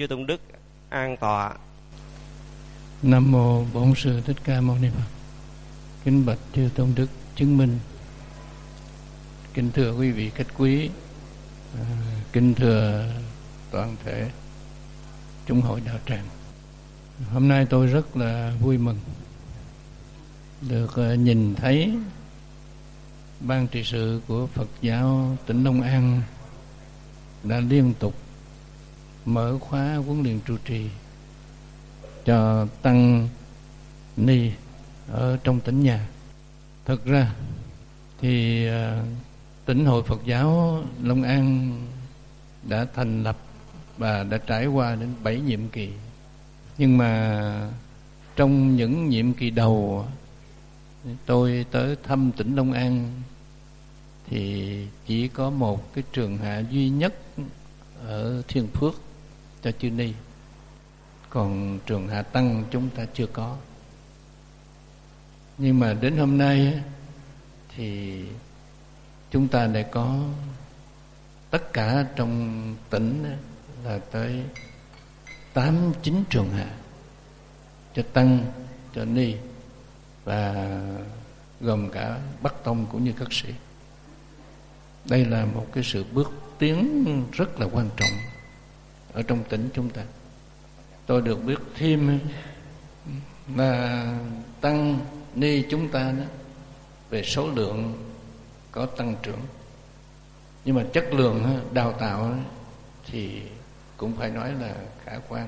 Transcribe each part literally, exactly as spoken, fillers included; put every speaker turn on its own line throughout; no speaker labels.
chư tôn đức an tọa.
Nam mô Bổn Sư Thích Ca Mâu Ni Phật. Kính bạch chư tôn đức chứng minh. Kính thưa quý vị khách quý, à, kính thưa toàn thể chúng hội đạo tràng. Hôm nay tôi rất là vui mừng được uh, nhìn thấy ban trị sự của Phật giáo tỉnh Long An đã liên tục mở khóa huấn luyện trụ trì cho tăng ni ở trong tỉnh nhà. Thực ra thì uh, tỉnh hội Phật giáo Long An đã thành lập và đã trải qua đến bảy nhiệm kỳ. Nhưng mà trong những nhiệm kỳ đầu tôi tới thăm tỉnh Long An thì chỉ có một cái trường hạ duy nhất ở Thiên Phước cho chư ni, còn trường hạ tăng chúng ta chưa có. Nhưng mà đến hôm nay thì chúng ta đã có tất cả trong tỉnh là tới tám chín trường hạ cho tăng, cho ni, và gồm cả Bắc Tông cũng như các sĩ. Đây là một cái sự bước tiến rất là quan trọng ở trong tỉnh chúng ta. Tôi được biết thêm là tăng ni chúng ta đó, về số lượng có tăng trưởng, nhưng mà chất lượng đào tạo thì cũng phải nói là khả quan.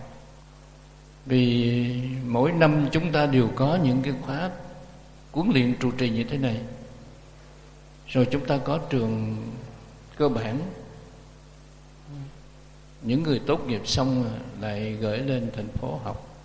Vì mỗi năm chúng ta đều có những cái khóa huấn luyện trụ trì như thế này. Rồi chúng ta có trường cơ bản, những người tốt nghiệp xong lại gửi lên thành phố học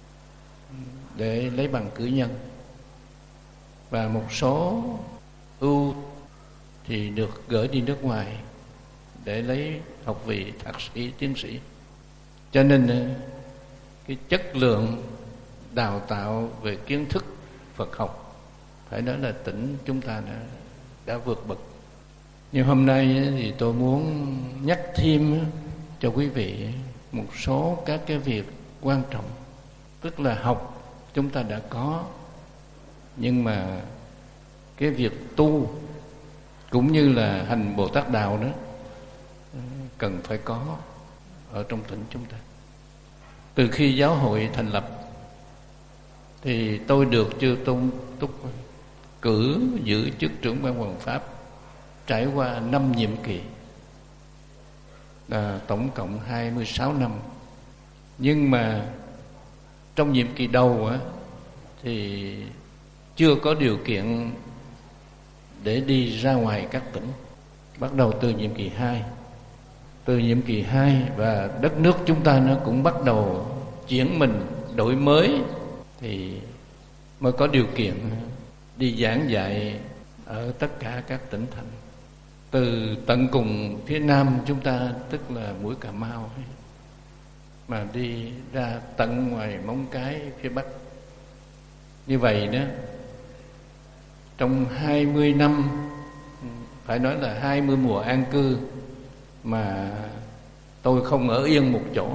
để lấy bằng cử nhân, và một số ưu thì được gửi đi nước ngoài để lấy học vị thạc sĩ, tiến sĩ. Cho nên cái chất lượng đào tạo về kiến thức Phật học phải nói là tỉnh chúng ta đã, đã vượt bậc. Nhưng hôm nay thì tôi muốn nhắc thêm cho quý vị một số các cái việc quan trọng. Tức là học chúng ta đã có, nhưng mà cái việc tu cũng như là hành Bồ Tát Đạo đó cần phải có ở trong tỉnh chúng ta. Từ khi giáo hội thành lập thì tôi được chư Tôn Túc cử giữ chức trưởng ban Hoằng Pháp trải qua năm nhiệm kỳ, là tổng cộng hai mươi sáu năm. Nhưng mà trong nhiệm kỳ đầu á, thì chưa có điều kiện để đi ra ngoài các tỉnh. Bắt đầu từ nhiệm kỳ hai. Từ nhiệm kỳ hai và đất nước chúng ta nó cũng bắt đầu chuyển mình, đổi mới, thì mới có điều kiện đi giảng dạy ở tất cả các tỉnh thành. Từ tận cùng phía nam chúng ta, tức là mũi Cà Mau, mà đi ra tận ngoài Móng Cái phía bắc. Như vậy đó, trong hai mươi năm, phải nói là hai mươi mùa an cư, mà tôi không ở yên một chỗ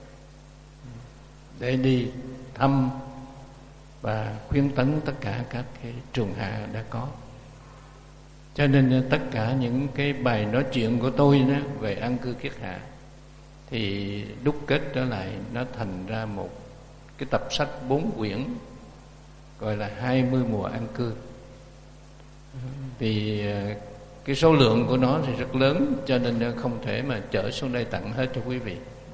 để đi thăm và khuyến tấn tất cả các cái trường hạ đã có. Cho nên tất cả những cái bài nói chuyện của tôi đó về an cư kiết hạ thì đúc kết trở lại, nó thành ra một cái tập sách bốn quyển gọi là hai mươi mùa an cư. Vì cái số lượng của nó thì rất lớn, cho nên không thể mà chở xuống đây tặng hết cho quý vị.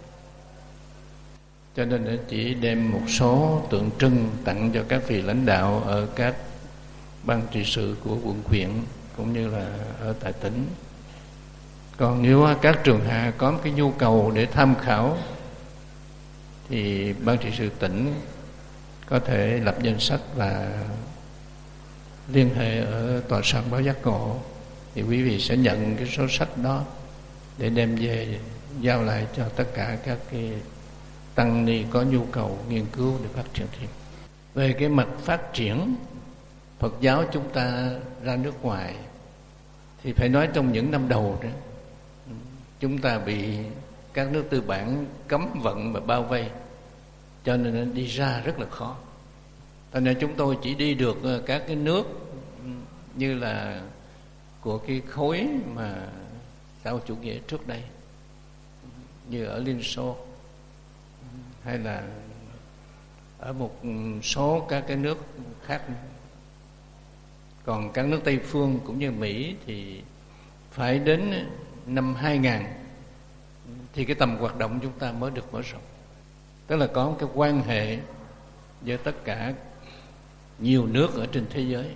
Cho nên chỉ đem một số tượng trưng tặng cho các vị lãnh đạo ở các ban trị sự của quận huyện cũng như là ở tại tỉnh. Còn nếu các trường hạ có cái nhu cầu để tham khảo thì ban trị sự tỉnh có thể lập danh sách và liên hệ ở tòa soạn báo Giác Ngộ, thì quý vị sẽ nhận cái số sách đó để đem về giao lại cho tất cả các cái tăng ni có nhu cầu nghiên cứu để phát triển thêm. Về cái mặt phát triển Phật giáo chúng ta ra nước ngoài thì phải nói trong những năm đầu đó chúng ta bị các nước tư bản cấm vận và bao vây, cho nên đi ra rất là khó. Cho nên chúng tôi chỉ đi được các cái nước như là của cái khối mà xã hội chủ nghĩa trước đây, như ở Liên Xô hay là ở một số các cái nước khác. Còn các nước Tây phương cũng như Mỹ thì phải đến năm hai nghìn thì cái tầm hoạt động chúng ta mới được mở rộng. Tức là có một cái quan hệ với tất cả nhiều nước ở trên thế giới.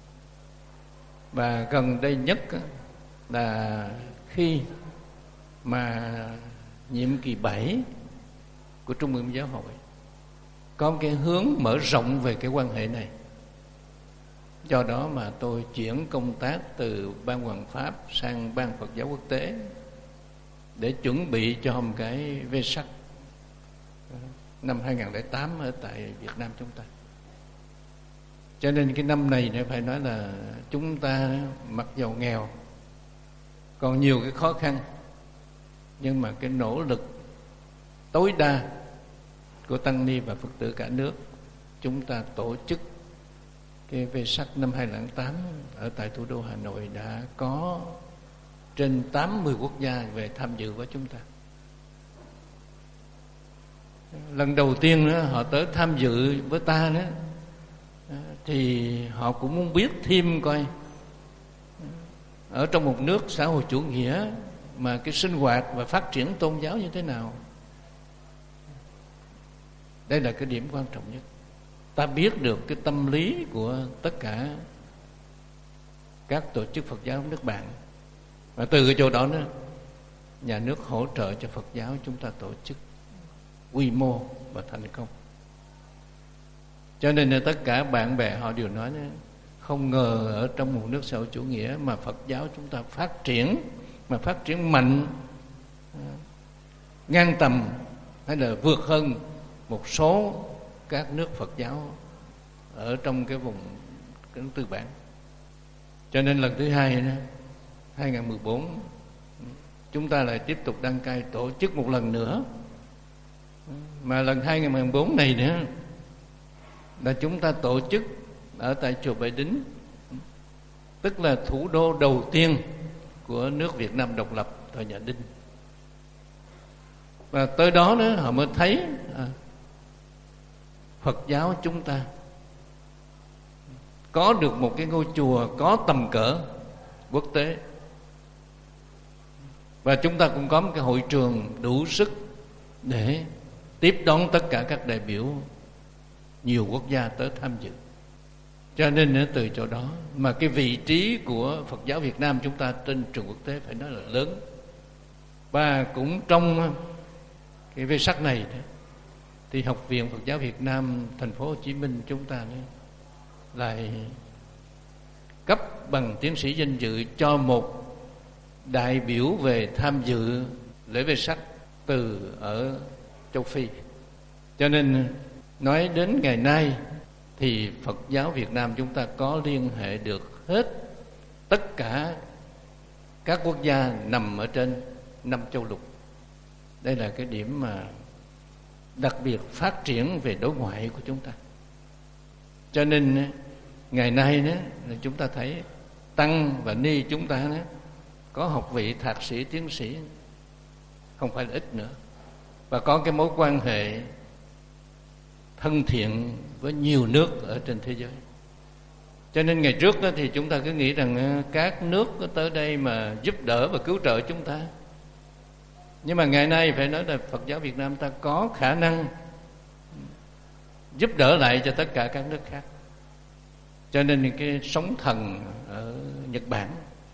Và gần đây nhất là khi mà nhiệm kỳ bảy của Trung ương Giáo hội có một cái hướng mở rộng về cái quan hệ này. Do đó mà tôi chuyển công tác từ Ban Hoàng Pháp sang Ban Phật giáo Quốc tế để chuẩn bị cho một cái vê sắc năm hai nghìn lẻ tám ở tại Việt Nam chúng ta. Cho nên cái năm này này phải nói là chúng ta mặc dầu nghèo, còn nhiều cái khó khăn, nhưng mà cái nỗ lực tối đa của tăng ni và Phật tử cả nước, chúng ta tổ chức cái vê sắc năm hai nghìn lẻ tám ở tại thủ đô Hà Nội đã có trên tám mươi quốc gia về tham dự với chúng ta. Lần đầu tiên đó, họ tới tham dự với ta đó, thì họ cũng muốn biết thêm coi ở trong một nước xã hội chủ nghĩa mà cái sinh hoạt và phát triển tôn giáo như thế nào. Đây là cái điểm quan trọng nhất. Ta biết được cái tâm lý của tất cả các tổ chức Phật giáo nước bạn, và từ cái chỗ đó nữa, nhà nước hỗ trợ cho Phật giáo chúng ta tổ chức quy mô và thành công. Cho nên là tất cả bạn bè họ đều nói không ngờ ở trong một nước xã hội chủ nghĩa mà Phật giáo chúng ta phát triển, mà phát triển mạnh, ngang tầm hay là vượt hơn một số các nước Phật giáo ở trong cái vùng cái tư bản. Cho nên lần thứ hai nữa, hai nghìn mười bốn chúng ta lại tiếp tục đăng cai tổ chức một lần nữa. Mà lần hai nghìn mười bốn này nữa là chúng ta tổ chức ở tại chùa Bái Đính, tức là thủ đô đầu tiên của nước Việt Nam độc lập thời nhà Đinh. Và tới đó nữa họ mới thấy à, Phật giáo chúng ta có được một cái ngôi chùa có tầm cỡ quốc tế, và chúng ta cũng có một cái hội trường đủ sức để tiếp đón tất cả các đại biểu nhiều quốc gia tới tham dự. Cho nên từ chỗ đó mà cái vị trí của Phật giáo Việt Nam chúng ta trên trường quốc tế phải nói là lớn. Và cũng trong cái vê sắc này thì Học viện Phật giáo Việt Nam thành phố Hồ Chí Minh chúng ta lại cấp bằng tiến sĩ danh dự cho một đại biểu về tham dự lễ vê sắc từ ở châu Phi. Cho nên nói đến ngày nay thì Phật giáo Việt Nam chúng ta có liên hệ được hết tất cả các quốc gia nằm ở trên năm châu lục. Đây là cái điểm mà đặc biệt phát triển về đối ngoại của chúng ta. Cho nên ngày nay đó, chúng ta thấy tăng và ni chúng ta đó, có học vị thạc sĩ, tiến sĩ không phải là ít nữa, và có cái mối quan hệ thân thiện với nhiều nước ở trên thế giới. Cho nên ngày trước đó thì chúng ta cứ nghĩ rằng các nước có tới đây mà giúp đỡ và cứu trợ chúng ta. Nhưng mà ngày nay phải nói là Phật giáo Việt Nam ta có khả năng giúp đỡ lại cho tất cả các nước khác. Cho nên cái sóng thần ở Nhật Bản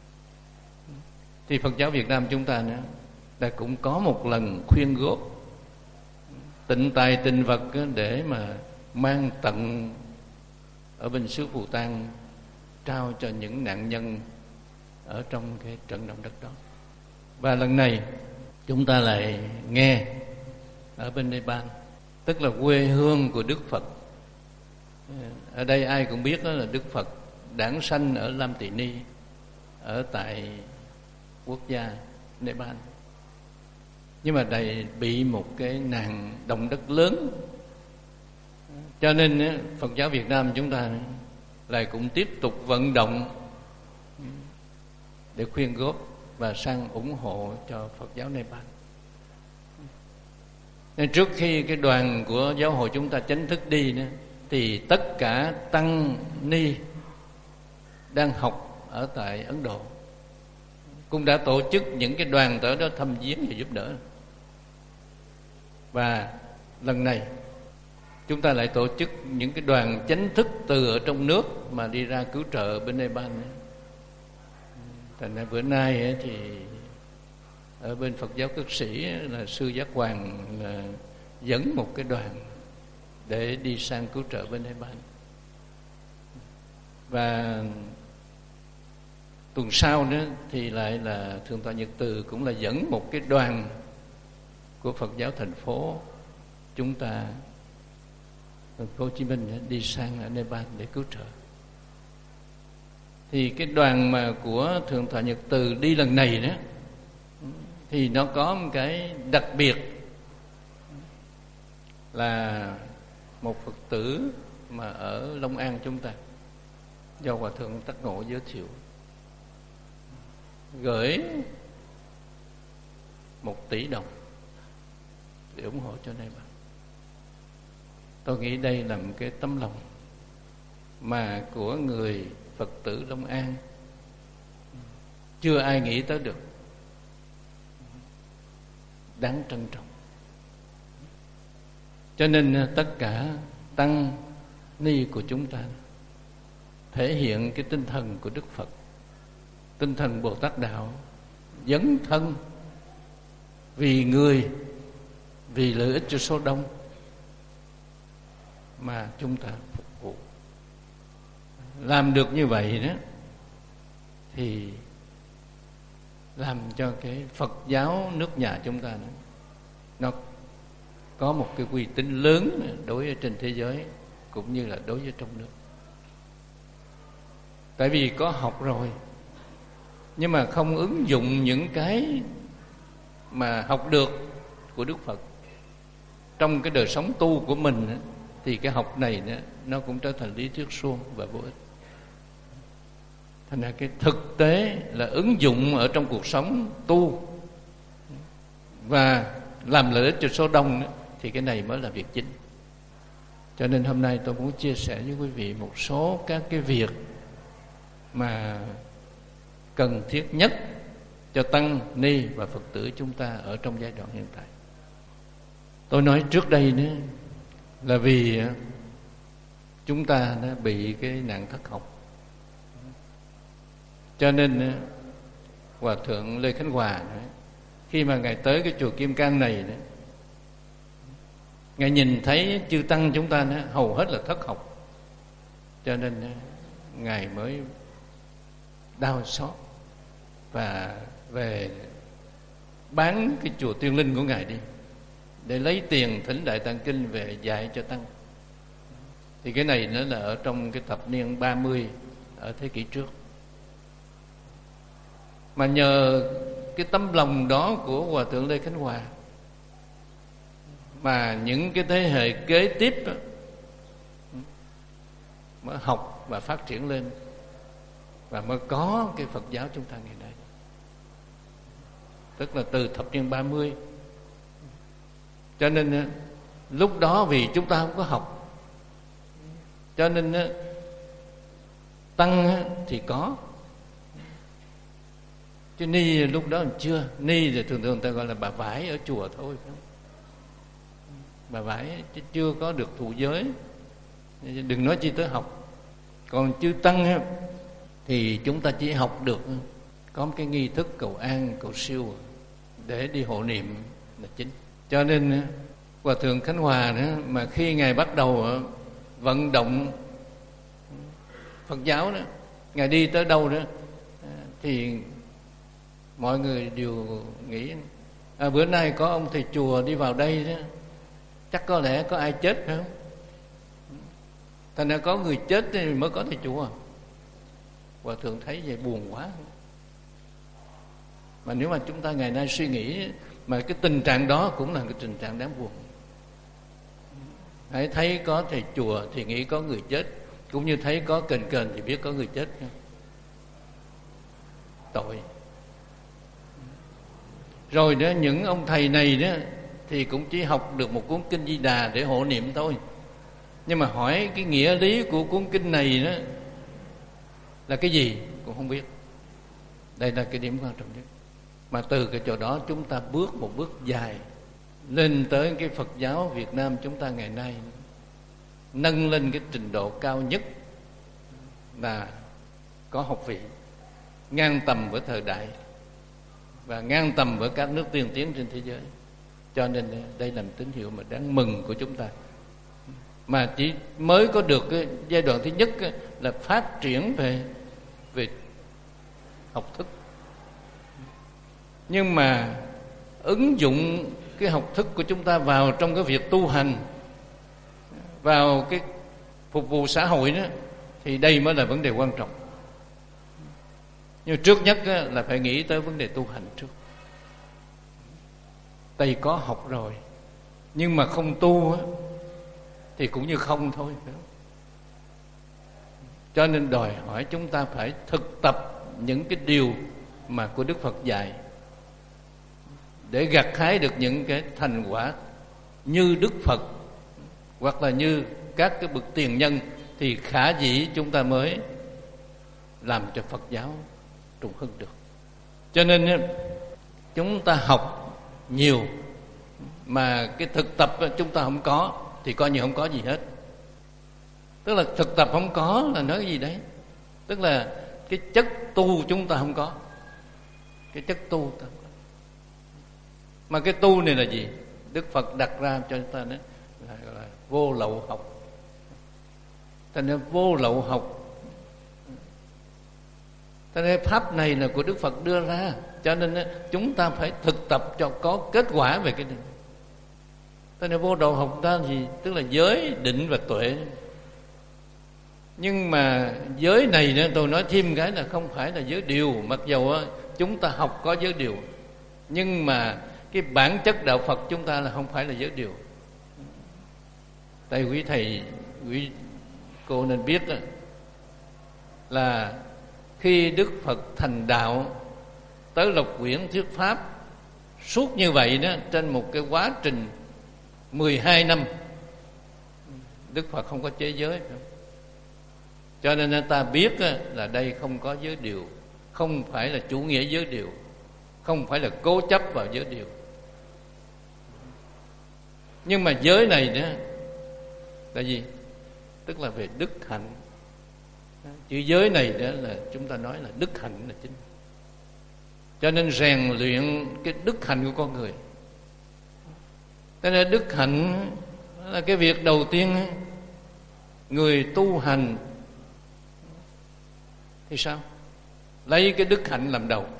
thì Phật giáo Việt Nam chúng ta nữa đã cũng có một lần khuyên góp tịnh tài tịnh vật để mà mang tận ở bên xứ Phù Tang trao cho những nạn nhân ở trong cái trận động đất đó. Và lần này chúng ta lại nghe ở bên Nepal, tức là quê hương của Đức Phật. Ở đây ai cũng biết đó là Đức Phật đản sanh ở Lam Tỳ Ni, ở tại quốc gia Nepal. Nhưng mà đây bị một cái nạn động đất lớn, cho nên Phật giáo Việt Nam chúng ta lại cũng tiếp tục vận động để khuyên góp và sang ủng hộ cho Phật giáo Nepal. Nên trước khi cái đoàn của giáo hội chúng ta chính thức đi nữa, thì tất cả tăng ni đang học ở tại Ấn Độ cũng đã tổ chức những cái đoàn tới đó thăm viếng và giúp đỡ. Và lần này chúng ta lại tổ chức những cái đoàn chính thức từ ở trong nước mà đi ra cứu trợ bên Nepal. Thành ra bữa nay ấy thì ở bên Phật giáo Cất Sĩ là sư Giác Hoàng là dẫn một cái đoàn để đi sang cứu trợ bên Nepal. Và tuần sau nữa thì lại là Thượng tọa Nhật Từ cũng là dẫn một cái đoàn của Phật giáo thành phố chúng ta, thành phố Hồ Chí Minh, đi sang ở Nepal để cứu trợ. Thì cái đoàn mà của Thượng tọa Nhật Từ đi lần này đó thì nó có một cái đặc biệt là một Phật tử mà ở Long An chúng ta do Hòa Thượng Tắc Ngộ giới thiệu, gửi một tỷ đồng để ủng hộ cho Nepal. Tôi nghĩ đây là một cái tấm lòng mà của người Phật tử Long An chưa ai nghĩ tới được, đáng trân trọng. Cho nên tất cả tăng ni của chúng ta thể hiện cái tinh thần của Đức Phật, tinh thần Bồ Tát Đạo, dấn thân vì người, vì lợi ích cho số đông mà chúng ta phục vụ. Làm được như vậy đó thì làm cho cái Phật giáo nước nhà chúng ta đó, nó có một cái uy tín lớn đối với trên thế giới cũng như là đối với trong nước. Tại vì có học rồi nhưng mà không ứng dụng những cái mà học được của Đức Phật trong cái đời sống tu của mình, thì cái học này nó cũng trở thành lý thuyết suông và vô ích. Thành ra cái thực tế là ứng dụng ở trong cuộc sống tu và làm lợi ích cho số đông, thì cái này mới là việc chính. Cho nên hôm nay tôi muốn chia sẻ với quý vị một số các cái việc mà cần thiết nhất cho tăng ni và Phật tử chúng ta ở trong giai đoạn hiện tại. Tôi nói trước đây nữa là vì chúng ta đã bị cái nạn thất học, cho nên Hòa Thượng Lê Khánh Hòa khi mà Ngài tới cái chùa Kim Cang này đó, Ngài nhìn thấy chư tăng chúng ta đó, hầu hết là thất học, cho nên Ngài mới đau xót và về bán cái chùa Tiên Linh của Ngài đi để lấy tiền thỉnh Đại Tạng Kinh về dạy cho tăng. Thì cái này nó là ở trong cái thập niên ba mươi ở thế kỷ trước. Mà nhờ cái tấm lòng đó của Hòa Thượng Lê Khánh Hòa mà những cái thế hệ kế tiếp đó, mới học và phát triển lên, và mới có cái Phật giáo chúng ta ngày nay. Tức là từ thập niên ba mươi. Cho nên lúc đó vì chúng ta không có học, cho nên tăng thì có, chứ ni lúc đó còn chưa. Ni thì thường thường người ta gọi là bà vải ở chùa thôi, bà vải chứ chưa có được thụ giới, đừng nói chi tới học. Còn chư tăng thì chúng ta chỉ học được có một cái nghi thức cầu an, cầu siêu để đi hộ niệm là chính. Cho nên Hòa Thượng Khánh Hòa đó, mà khi Ngài bắt đầu vận động Phật giáo đó, Ngài đi tới đâu đó thì mọi người đều nghĩ à, bữa nay có ông thầy chùa đi vào đây đó, chắc có lẽ có ai chết phải không? Thành ra có người chết thì mới có thầy chùa. Hòa Thượng thấy vậy buồn quá. Mà nếu mà chúng ta ngày nay suy nghĩ Mà cái tình trạng đó cũng là cái tình trạng đáng buồn. Hãy thấy có thầy chùa thì nghĩ có người chết, cũng như thấy có kền kền thì biết có người chết. Tội. Rồi đó, những ông thầy này đó thì cũng chỉ học được một cuốn kinh Di Đà để hộ niệm thôi. Nhưng mà hỏi cái nghĩa lý của cuốn kinh này đó là cái gì cũng không biết. Đây là cái điểm quan trọng nhất. Mà từ cái chỗ đó chúng ta bước một bước dài lên tới cái Phật giáo Việt Nam chúng ta ngày nay, nâng lên cái trình độ cao nhất là có học vị, ngang tầm với thời đại và ngang tầm với các nước tiên tiến trên thế giới. Cho nên đây là một tín hiệu mà đáng mừng của chúng ta. Mà chỉ mới có được cái giai đoạn thứ nhất là phát triển về về học thức. Nhưng mà ứng dụng cái học thức của chúng ta vào trong cái việc tu hành, vào cái phục vụ xã hội đó, thì đây mới là vấn đề quan trọng. Nhưng trước nhất là phải nghĩ tới vấn đề tu hành trước. Thầy có học rồi nhưng mà không tu thì cũng như không thôi. Cho nên đòi hỏi chúng ta phải thực tập những cái điều mà của Đức Phật dạy để gặt hái được những cái thành quả như Đức Phật hoặc là như các cái bậc tiền nhân, thì khả dĩ chúng ta mới làm cho Phật giáo trùng hưng được. Cho nên chúng ta học nhiều mà cái thực tập chúng ta không có thì coi như không có gì hết. Tức là thực tập không có là nói cái gì đấy? Tức là cái chất tu chúng ta không có. Cái chất tu ta không có. Mà cái tu này là gì? Đức Phật đặt ra cho chúng ta đó là, gọi là vô lậu học. Thành ra vô lậu học, thành ra pháp này là của Đức Phật đưa ra. Cho nên chúng ta phải thực tập cho có kết quả về cái này. Thành ra vô lậu học ta thì tức là giới, định và tuệ. Nhưng mà giới này nữa, tôi nói thêm cái là không phải là giới điều. Mặc dầu chúng ta học có giới điều, nhưng mà cái bản chất đạo Phật chúng ta là không phải là giới điều. Tại quý thầy, quý cô nên biết đó, là khi Đức Phật thành đạo tới Lộc Quyển thuyết pháp suốt như vậy đó, trên một cái quá trình mười hai năm, Đức Phật không có chế giới. Cho nên ta biết là đây không có giới điều, không phải là chủ nghĩa giới điều, không phải là cố chấp vào giới điều. Nhưng mà giới này đó là gì? Tức là về đức hạnh. Chữ giới này đó là chúng ta nói là đức hạnh là chính. Cho nên rèn luyện cái đức hạnh của con người. Thế nên đức hạnh là cái việc đầu tiên. Người tu hành thì sao? Lấy cái đức hạnh làm đầu.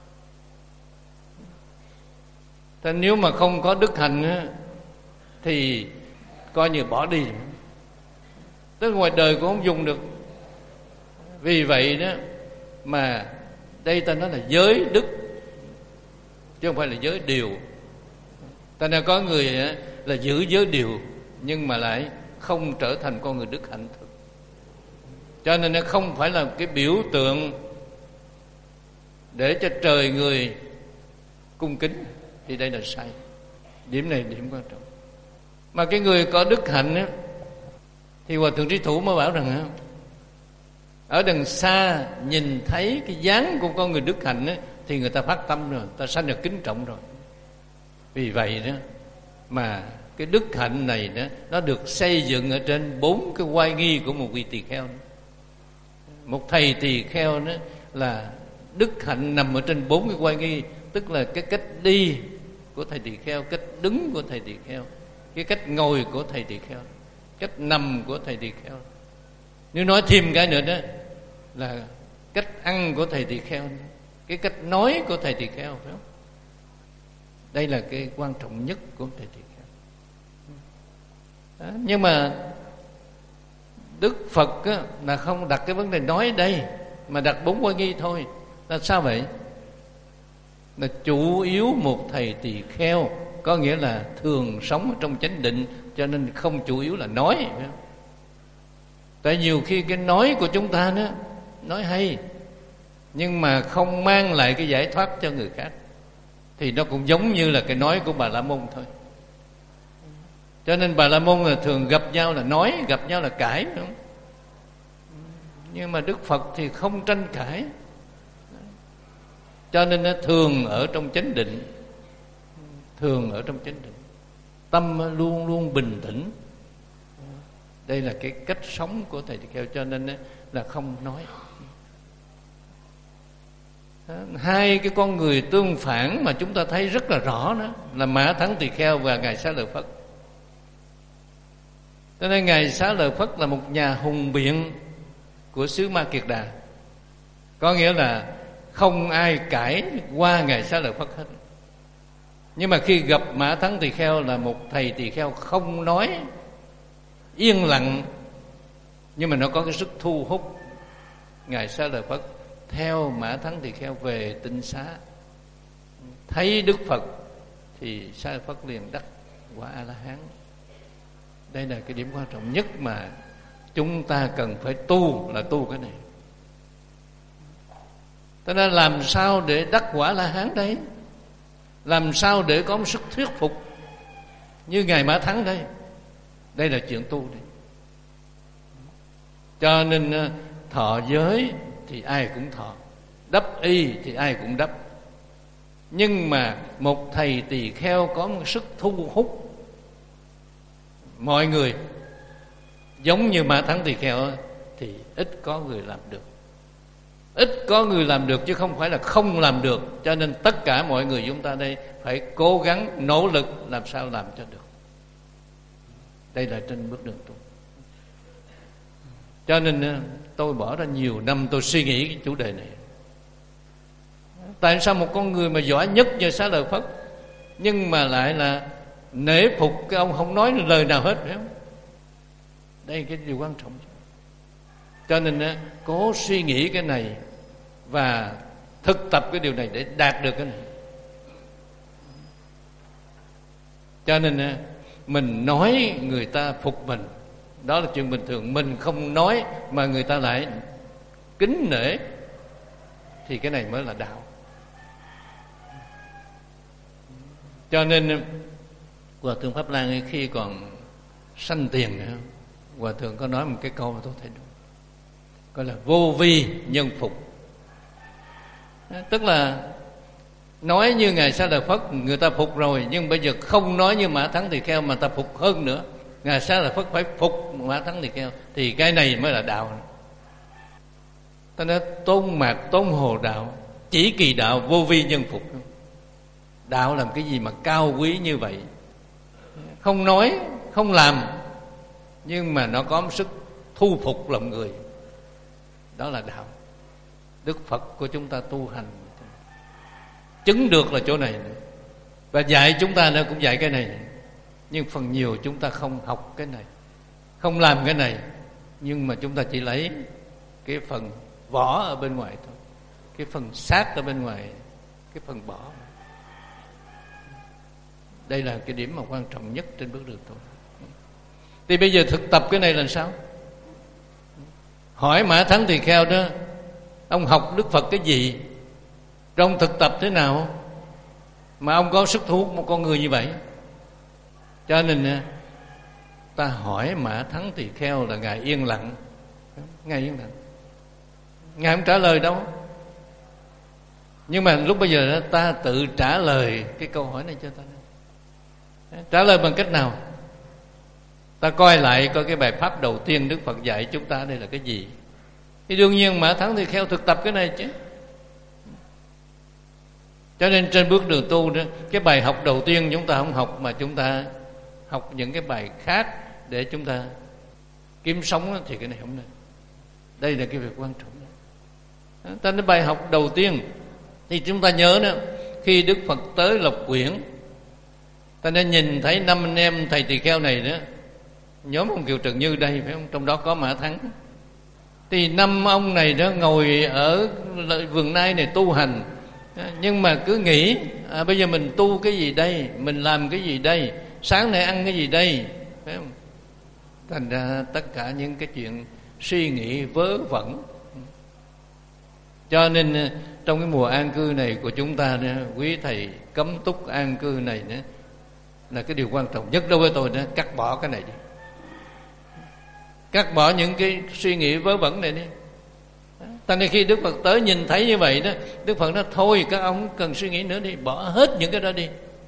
Thế nếu mà không có đức hạnh thì coi như bỏ đi. Tức ngoài đời cũng không dùng được. Vì vậy đó mà đây ta nói là giới đức, chứ không phải là giới điều. Ta nên có người là giữ giới điều nhưng mà lại không trở thành con người đức hạnh thực. Cho nên nó không phải là cái biểu tượng để cho trời người cung kính, thì đây là sai. Điểm này điểm quan trọng. Mà cái người có đức hạnh á, thì Hòa Thượng Trí Thủ mới bảo rằng á, ở đằng xa nhìn thấy cái dáng của con người đức hạnh á, thì người ta phát tâm rồi, ta sanh được kính trọng rồi. Vì vậy đó mà cái đức hạnh này đó, nó được xây dựng ở trên bốn cái oai nghi của một vị tỳ kheo. Một thầy tỳ kheo đó là đức hạnh nằm ở trên bốn cái oai nghi. Tức là cái cách đi của thầy tỳ kheo, cách đứng của thầy tỳ kheo, cái cách ngồi của thầy tỳ kheo, cách nằm của thầy tỳ kheo. Nếu nói thêm cái nữa đó là cách ăn của thầy tỳ kheo, cái cách nói của thầy tỳ kheo, phải không? Đây là cái quan trọng nhất của thầy tỳ kheo. Đó, nhưng mà Đức Phật á, là không đặt cái vấn đề nói đây, mà đặt bốn oai nghi thôi. Là sao vậy? là chủ yếu một thầy tỳ kheo, có nghĩa là thường sống trong chánh định, cho nên không chủ yếu là nói. Tại nhiều khi cái nói của chúng ta đó, nói hay nhưng mà không mang lại cái giải thoát cho người khác, thì nó cũng giống như là cái nói của Bà La Môn thôi. Cho nên Bà La Môn là thường gặp nhau là nói, gặp nhau là cãi, phải không? Nhưng mà Đức Phật thì không tranh cãi, cho nên nó thường ở trong chánh định, thường ở trong chánh định, tâm luôn luôn bình tĩnh. Đây là cái cách sống của thầy tỳ kheo, cho nên là không nói. Hai cái con người tương phản mà chúng ta thấy rất là rõ đó là Mã Thắng Tỳ Kheo và Ngài Xá Lợi Phất. Cho nên Ngài Xá Lợi Phất là một nhà hùng biện của xứ Ma Kiệt Đà, có nghĩa là không ai cãi qua Ngài Xá Lợi Phất hết. Nhưng mà khi gặp Mã Thắng Tỳ Kheo là một thầy tỳ kheo không nói, yên lặng, nhưng mà nó có cái sức thu hút. Ngài Xá Lợi Phất theo Mã Thắng Tỳ Kheo về Tinh Xá, thấy Đức Phật thì Xá Lợi Phất liền đắc quả A La Hán. Đây là cái điểm quan trọng nhất mà chúng ta cần phải tu, là tu cái này. Cho nên làm sao để đắc quả A La Hán đấy? Làm sao để có một sức thuyết phục như Ngài Mã Thắng đây? Đây là chuyện tu đây. Cho nên thọ giới thì ai cũng thọ, đắp y thì ai cũng đắp. Nhưng mà một thầy tỳ kheo có một sức thu hút mọi người, giống như Mã Thắng Tỳ Kheo, thì ít có người làm được. Ít có người làm được chứ không phải là không làm được. Cho nên tất cả mọi người chúng ta đây phải cố gắng nỗ lực làm sao làm cho được. Đây là trên bước đường tu. Cho nên tôi bỏ ra nhiều năm tôi suy nghĩ cái chủ đề này. Tại sao một con người mà giỏi nhất như Xá Lợi Phất nhưng mà lại là nể phục cái ông không nói lời nào hết, phải không? Đây là cái điều quan trọng. Cho nên cố suy nghĩ cái này và thực tập cái điều này để đạt được cái này. Cho nên mình nói người ta phục mình, đó là chuyện bình thường. Mình không nói mà người ta lại kính nể, thì cái này mới là đạo. Cho nên Hòa Thượng Pháp Lan khi còn sanh tiền nữa, Hòa Thượng có nói một cái câu mà tôi thấy đúng, gọi là vô vi nhân phục. Tức là nói như Ngài Xá Lợi Phất người ta phục rồi, nhưng bây giờ không nói như Mã Thắng Tỳ Kheo mà ta phục hơn nữa. Ngài Xá Lợi Phất phải phục Mã Thắng Tỳ Kheo, thì cái này mới là đạo. Ta nói Tôn Mạc Tôn Hồ đạo, chỉ kỳ đạo vô vi nhân phục. Đạo làm cái gì mà cao quý như vậy? Không nói, không làm, nhưng mà nó có một sức thu phục lòng người. Đó là đạo. Đức Phật của chúng ta tu hành chứng được là chỗ này, và dạy chúng ta nữa cũng dạy cái này. Nhưng phần nhiều chúng ta không học cái này, không làm cái này, nhưng mà chúng ta chỉ lấy cái phần vỏ ở bên ngoài thôi, cái phần xác ở bên ngoài, cái phần bỏ. Đây là cái điểm mà quan trọng nhất trên bước đường tu. Thì bây giờ thực tập cái này là sao? Hỏi Mã Thắng Tỳ Kheo đó, ông học Đức Phật cái gì? Trong thực tập thế nào mà ông có sức thu hút một con người như vậy? Cho nên ta hỏi Mã Thắng Tỳ Kheo là Ngài yên lặng. Ngài yên lặng, Ngài không trả lời đâu. Nhưng mà lúc bây giờ ta tự trả lời cái câu hỏi này cho ta. Trả lời bằng cách nào? Ta coi lại coi cái bài pháp đầu tiên Đức Phật dạy chúng ta đây là cái gì. Thì đương nhiên Mã Thắng Tỳ Kheo thực tập cái này chứ. Cho nên trên bước đường tu đó, cái bài học đầu tiên chúng ta không học, mà chúng ta học những cái bài khác để chúng ta kiếm sống đó, thì cái này không nên. Đây là cái việc quan trọng. Ta nói bài học đầu tiên thì chúng ta nhớ đó, khi Đức Phật tới Lộc Quyển, ta đã nhìn thấy năm anh em thầy tỳ kheo này đó, nhóm ông Kiều Trần Như đây, phải không? Trong đó có Mã Thắng. Thì năm ông này đó ngồi ở vườn nai này tu hành, Nhưng mà cứ nghĩ à, bây giờ mình tu cái gì đây, mình làm cái gì đây, sáng nay ăn cái gì đây, phải không? Thành ra tất cả những cái chuyện suy nghĩ vớ vẩn. Cho nên trong cái mùa an cư này của chúng ta, quý thầy cấm túc an cư này nữa, là cái điều quan trọng nhất đối với tôi đó, cắt bỏ cái này đi, cắt bỏ những cái suy nghĩ vớ vẩn này đi. Tại nên khi Đức Phật tới nhìn thấy như vậy đó, Đức Phật nói thôi các ông không cần suy nghĩ nữa đi, bỏ hết những cái đó đi,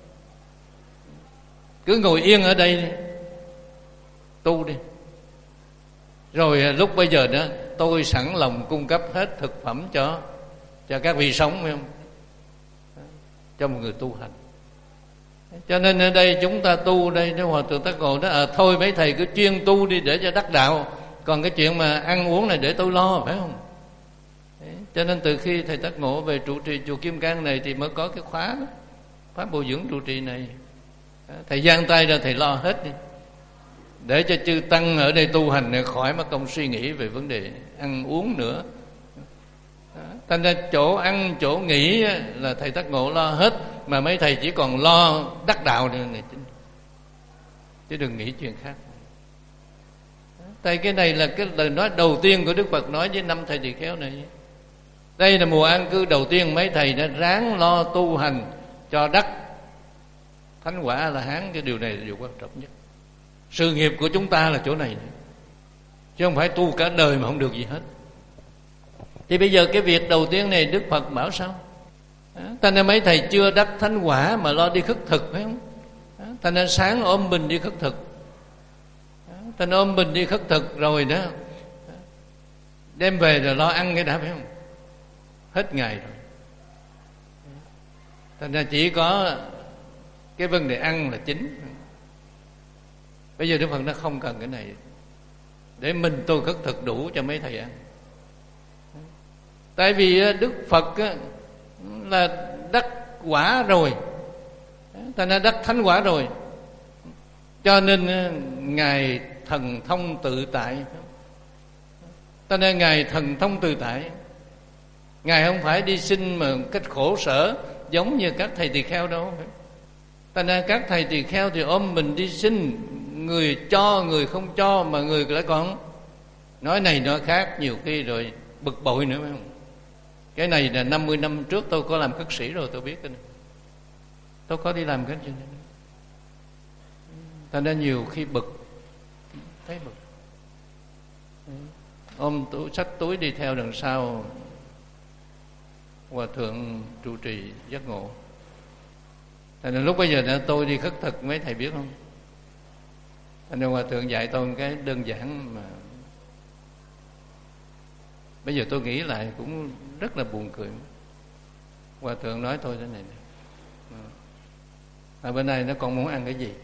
cứ ngồi yên ở đây đi, tu đi. Rồi lúc bây giờ đó tôi sẵn lòng cung cấp hết thực phẩm cho cho các vị sống, phải không? Cho một người tu hành. Cho nên ở đây chúng ta tu đây, nếu Hòa Thượng Tác Ngộ đó à, thôi mấy thầy cứ chuyên tu đi để cho đắc đạo, còn cái chuyện mà ăn uống này để tôi lo, phải không? Cho nên từ khi thầy Tác Ngộ về trụ trì chùa Kim Cang này thì mới có cái khóa đó, khóa bồi dưỡng trụ trì này. Thầy giang tay ra thầy lo hết đi, để cho chư tăng ở đây tu hành này khỏi mất công suy nghĩ về vấn đề ăn uống nữa. Thành ra chỗ ăn chỗ nghỉ là thầy Tác Ngộ lo hết, mà mấy thầy chỉ còn lo đắc đạo này, chứ đừng nghĩ chuyện khác. Tại cái này là cái lời nói đầu tiên của Đức Phật nói với năm thầy tỳ kheo này. Đây là mùa an cư đầu tiên, mấy thầy đã ráng lo tu hành cho đắc thánh quả A La Hán. Cái điều này là điều quan trọng nhất. Sự nghiệp của chúng ta là chỗ này, chứ không phải tu cả đời mà không được gì hết. Thì bây giờ cái việc đầu tiên này Đức Phật bảo sao? Thành ra mấy thầy chưa đắc thánh quả mà lo đi khất thực, phải không? Thành ra sáng ôm bình đi khất thực, thành ra ôm bình đi khất thực rồi đó, đem về rồi lo ăn cái đã, phải không? Hết ngày rồi. Thành ra chỉ có cái vấn đề ăn là chính. Bây giờ Đức Phật nó không cần cái này, để mình tôi khất thực đủ cho mấy thầy ăn. Tại vì Đức Phật là đắc quả rồi, thành ra đắc thánh quả rồi, cho nên Ngài thần thông tự tại. Cho nên Ngài thần thông tự tại, Ngài không phải đi sinh mà cách khổ sở giống như các thầy tỳ kheo đâu. Thành ra các thầy tỳ kheo thì ôm mình đi sinh, người cho người không cho, mà người lại còn nói này nói khác, nhiều khi rồi bực bội nữa, phải không? Cái này là năm mươi năm trước tôi có làm khất sĩ rồi, tôi biết cái này. Tôi có đi làm cái chuyện này. Thành ra nhiều khi bực, thấy bực, ôm túi, xách túi đi theo đằng sau Hòa Thượng trụ trì giác ngộ. Thành ra lúc bây giờ đã tôi đi khất thực, mấy thầy biết không? Thành ra Hòa Thượng dạy tôi một cái đơn giản mà bây giờ tôi nghĩ lại cũng rất là buồn cười. Hòa Thượng nói tôi thế này này: ở bên này nó còn muốn ăn cái gì?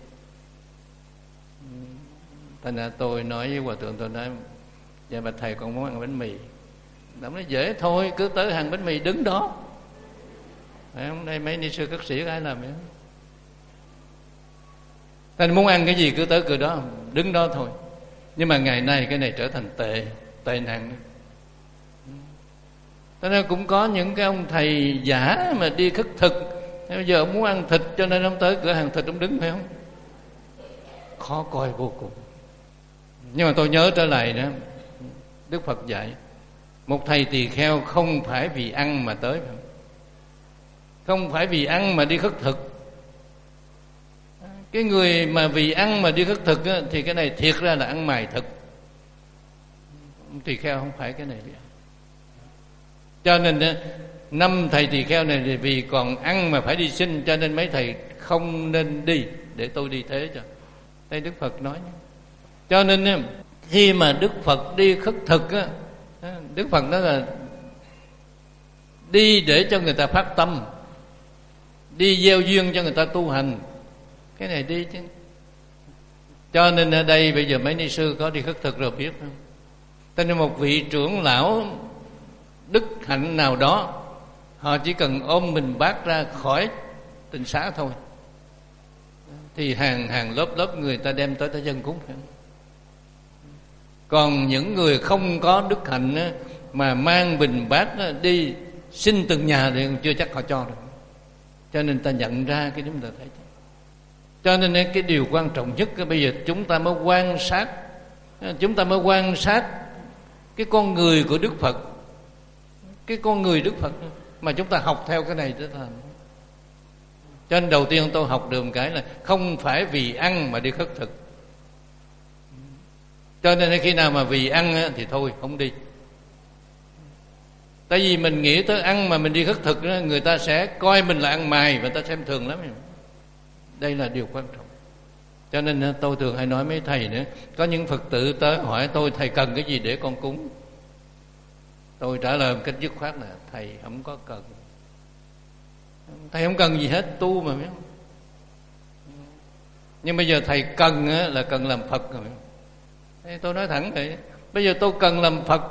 Thành ra tôi nói với Hòa Thượng, tôi nói dạ bạch thầy con muốn ăn bánh mì. Ông nói dễ thôi, cứ tới hàng bánh mì đứng đó, phải không? Đây mấy ni sư các sĩ ai làm vậy? Thành muốn ăn cái gì cứ tới cửa đó, đứng đó thôi. Nhưng mà ngày nay cái này trở thành tệ, tệ nạn. Cho nên cũng có những cái ông thầy giả mà đi khất thực, bây giờ ông muốn ăn thịt cho nên ông tới cửa hàng thịt ông đứng, phải không? Khó coi vô cùng. Nhưng mà tôi nhớ trở lại đó, Đức Phật dạy một thầy tỳ kheo không phải vì ăn mà tới, phải không? Không phải vì ăn mà đi khất thực. Cái người mà vì ăn mà đi khất thực á, thì cái này thiệt ra là ăn mài thực. Tỳ kheo không phải cái này. Cho nên năm thầy tỳ kheo này thì vì còn ăn mà phải đi xin, cho nên mấy thầy không nên đi, để tôi đi thế cho. Đây Đức Phật nói. Cho nên khi mà Đức Phật đi khất thực á, Đức Phật nói là đi để cho người ta phát tâm, đi gieo duyên cho người ta tu hành. Cái này đi chứ. Cho nên ở đây bây giờ mấy ni sư có đi khất thực rồi biết không? Cho nên một vị trưởng lão đức hạnh nào đó, họ chỉ cần ôm mình bát ra khỏi tịnh xá thôi, thì hàng hàng lớp lớp người ta đem tới ta dân cúng, phải không? Còn những người không có đức hạnh á, mà mang bình bát á, đi xin từng nhà thì chưa chắc họ cho được. Cho nên ta nhận ra cái chúng ta thấy. Cho nên cái điều quan trọng nhất bây giờ chúng ta mới quan sát, chúng ta mới quan sát cái con người của Đức Phật, cái con người Đức Phật mà chúng ta học theo cái này để làm. Cho nên đầu tiên tôi học được một cái là không phải vì ăn mà đi khất thực. Cho nên khi nào mà vì ăn thì thôi không đi. Tại vì mình nghĩ tới ăn mà mình đi khất thực, người ta sẽ coi mình là ăn mày và ta xem thường lắm. Đây là điều quan trọng. Cho nên tôi thường hay nói mấy thầy nữa, có những Phật tử tới hỏi tôi thầy cần cái gì để con cúng. Tôi trả lời một cách dứt khoát là thầy không có cần. Thầy không cần gì hết, tu mà biết không? Nhưng bây giờ thầy cần là cần làm Phật rồi. Tôi nói thẳng vậy. Bây giờ tôi cần làm Phật,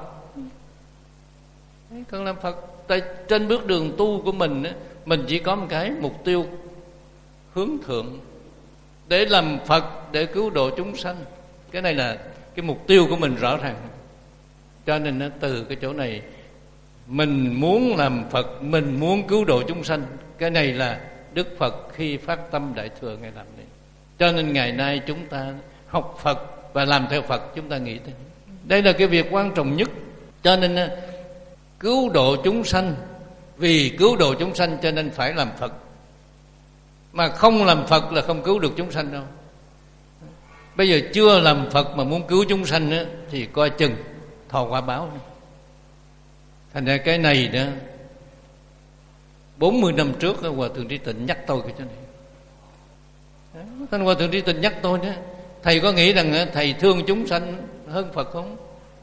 cần làm Phật. Tại trên bước đường tu của mình, mình chỉ có một cái mục tiêu hướng thượng, để làm Phật, để cứu độ chúng sanh. Cái này là cái mục tiêu của mình rõ ràng. Cho nên từ cái chỗ này, mình muốn làm Phật, mình muốn cứu độ chúng sanh. Cái này là Đức Phật khi phát tâm Đại Thừa Ngài làm này. Cho nên ngày nay chúng ta học Phật và làm theo Phật, chúng ta nghĩ thế. Đây là cái việc quan trọng nhất. Cho nên cứu độ chúng sanh, vì cứu độ chúng sanh cho nên phải làm Phật. Mà không làm Phật là không cứu được chúng sanh đâu. Bây giờ chưa làm Phật mà muốn cứu chúng sanh đó, thì coi chừng thọ quả báo. Thành ra cái này đó, bốn mươi năm trước Hòa Thượng Trí Tịnh nhắc tôi cái chỗ này. Thành Hòa Thượng Trí Tịnh nhắc tôi đó, thầy có nghĩ rằng thầy thương chúng sanh hơn Phật không?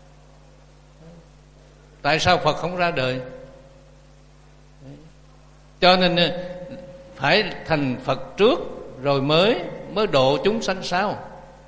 Tại sao Phật không ra đời? Cho nên phải thành Phật trước rồi mới mới độ chúng sanh sau.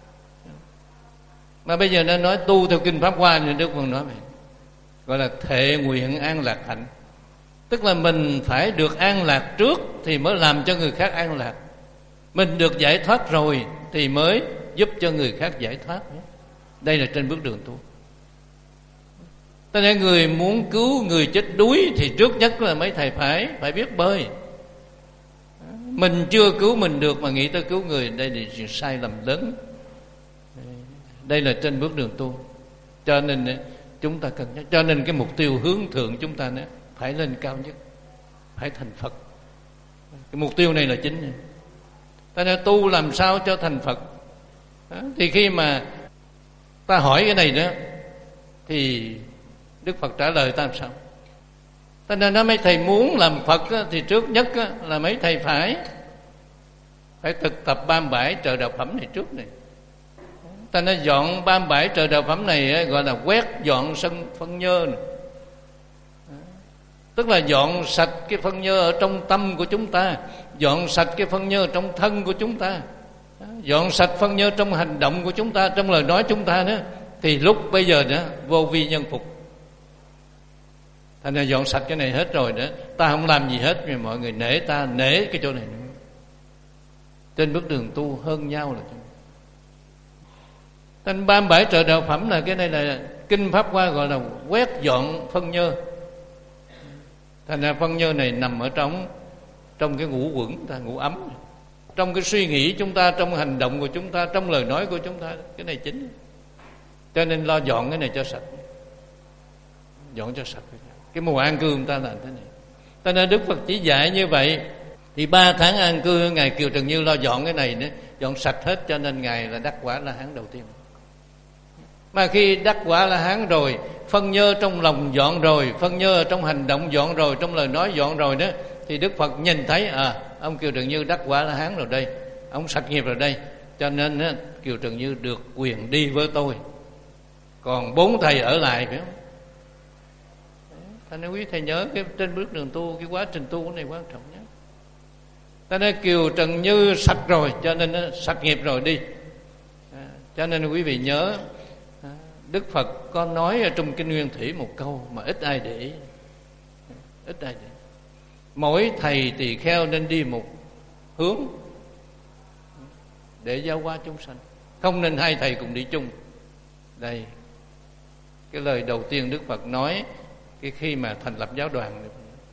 Mà bây giờ nó nói tu theo kinh Pháp Hoa như Đức Phật nói vậy, gọi là thệ nguyện an lạc hạnh. Tức là mình phải được an lạc trước thì mới làm cho người khác an lạc. Mình được giải thoát rồi thì mới giúp cho người khác giải thoát. Đây là trên bước đường tu. Cho nên người muốn cứu người chết đuối thì trước nhất là mấy thầy phải phải biết bơi. Mình chưa cứu mình được mà nghĩ tới cứu người, đây là chuyện sai lầm lớn. Đây là trên bước đường tu. Cho nên chúng ta cần nhắc. Cho nên cái mục tiêu hướng thượng chúng ta nữa, phải lên cao nhất, phải thành Phật. Cái mục tiêu này là chính. Ta nên tu làm sao cho thành Phật. Đó. Thì khi mà ta hỏi cái này đó, thì Đức Phật trả lời ta làm sao? Ta nên nói mấy thầy muốn làm Phật á, thì trước nhất á, là mấy thầy phải phải thực tập Ba Bãi Trợ Đạo Phẩm này trước này. Ta nói dọn Ba Bãi Trợ Đạo Phẩm này á, gọi là quét dọn sân phân nhơ này. Tức là dọn sạch cái phân nhơ ở trong tâm của chúng ta, dọn sạch cái phân nhơ trong thân của chúng ta, dọn sạch phân nhơ trong hành động của chúng ta, trong lời nói chúng ta nữa. Thì lúc bây giờ đó vô vi nhân phục. Thành ra dọn sạch cái này hết rồi đó, ta không làm gì hết mà mọi người nể ta, nể cái chỗ này nữa. Trên bước đường tu hơn nhau là Thành Ba Bãi Trợ Đạo Phẩm là cái này là kinh Pháp Hoa gọi là quét dọn phân nhơ. Thành ra phân nhơ này nằm ở trong trong cái ngũ quẩn ta, ngũ ấm, trong cái suy nghĩ chúng ta, trong hành động của chúng ta, trong lời nói của chúng ta. Cái này chính. Cho nên lo dọn cái này cho sạch, dọn cho sạch. Cái mùa an cư chúng ta làm thế này. Cho nên Đức Phật chỉ dạy như vậy. Thì ba tháng an cư Ngài Kiều Trần Như lo dọn cái này nữa, dọn sạch hết. Cho nên Ngài là đắc quả La Hán đầu tiên. Mà khi đắc quả La Hán rồi, phân nhơ trong lòng dọn rồi, phân nhơ trong hành động dọn rồi, trong lời nói dọn rồi đó, thì Đức Phật nhìn thấy à, ông Kiều Trần Như đắc quả La Hán rồi đây, ông sạch nghiệp rồi đây. Cho nên á, Kiều Trần Như được quyền đi với tôi, còn bốn thầy ở lại, phải không? Thành nên quý thầy nhớ cái trên bước đường tu, cái quá trình tu này quan trọng nhất. Ta nói Kiều Trần Như sạch rồi, cho nên nó sạch nghiệp rồi đi. À, cho nên quý vị nhớ, à, Đức Phật có nói ở trong Kinh Nguyên Thủy một câu mà ít ai để ý. Ít ai để ý. Mỗi thầy tỳ kheo nên đi một hướng để giáo hóa chúng sanh, không nên hai thầy cùng đi chung. Đây, cái lời đầu tiên Đức Phật nói cái khi mà thành lập giáo đoàn này.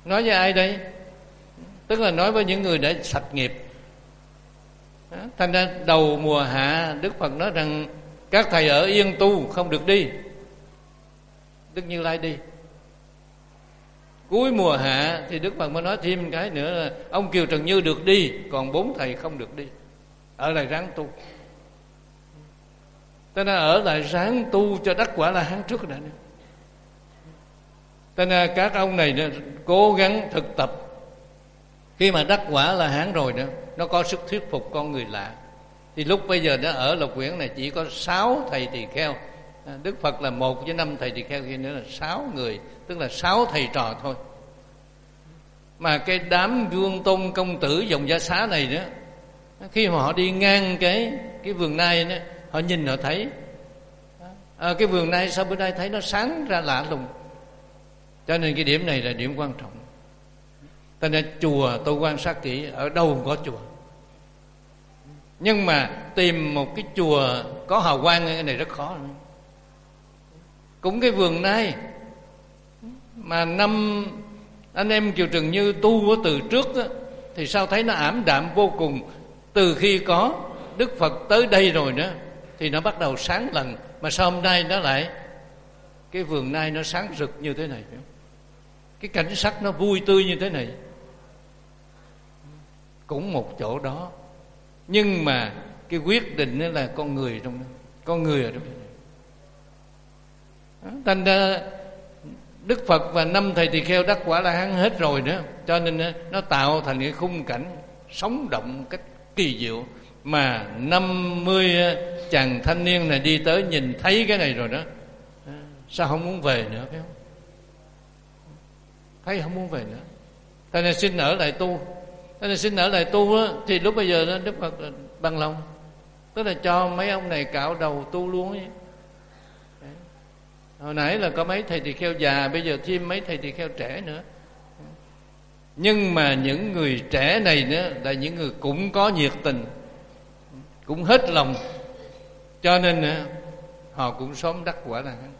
Nói với ai đây? Tức là nói với những người đã sạch nghiệp. Thành ra đầu mùa hạ Đức Phật nói rằng các thầy ở yên tu, không được đi. Đức Như Lai đi. Cuối mùa hạ thì Đức Phật mới nói thêm cái nữa là ông Kiều Trần Như được đi, còn bốn thầy không được đi, ở lại ráng tu. Cho nên ở lại ráng tu cho đắc quả La Hán trước đã. Cho nên các ông này cố gắng thực tập. Khi mà đắc quả La Hán rồi đó, nó có sức thuyết phục con người lạ. Thì lúc bây giờ nó ở Lộc Quyển này chỉ có sáu thầy tỳ kheo. Đức Phật là một với năm thầy tỳ kheo kia nữa là sáu người, tức là sáu thầy trò thôi. Mà cái đám vương tôn công tử dòng Gia Xá này đó, khi mà họ đi ngang cái cái vườn nai đó, họ nhìn họ thấy à, cái vườn nai sao bữa nay thấy nó sáng ra lạ lùng. Cho nên cái điểm này là điểm quan trọng. Cho nên chùa tôi quan sát kỹ, ở đâu cũng có chùa. Nhưng mà tìm một cái chùa có hào quang cái này rất khó. Cũng cái vườn nai mà năm anh em Kiều Trần Như tu từ trước đó, thì sao thấy nó ảm đạm vô cùng. Từ khi có Đức Phật tới đây rồi đó thì nó bắt đầu sáng lần. Mà sao hôm nay nó lại cái vườn nai nó sáng rực như thế này, cái cảnh sắc nó vui tươi như thế này. Cũng một chỗ đó, nhưng mà cái quyết định đó là con người trong đó, con người ở trong đó. Thành ra Đức Phật và năm thầy tỳ kheo đắc quả La Hán hết rồi nữa, cho nên nó tạo thành cái khung cảnh sống động một cách kỳ diệu. Mà năm mươi chàng thanh niên này đi tới nhìn thấy cái này rồi đó, sao không muốn về nữa, phải không? Thấy không muốn về nữa, cho nên xin ở lại tu. Cho nên xin ở lại tu á, thì lúc bây giờ đó Đức Phật bằng lòng, tức là cho mấy ông này cạo đầu tu luôn ấy. Hồi nãy là có mấy thầy tỳ kheo già, bây giờ thêm mấy thầy tỳ kheo trẻ nữa. Nhưng mà những người trẻ này nữa là những người cũng có nhiệt tình, cũng hết lòng, cho nên họ cũng sớm đắc quả La Hán.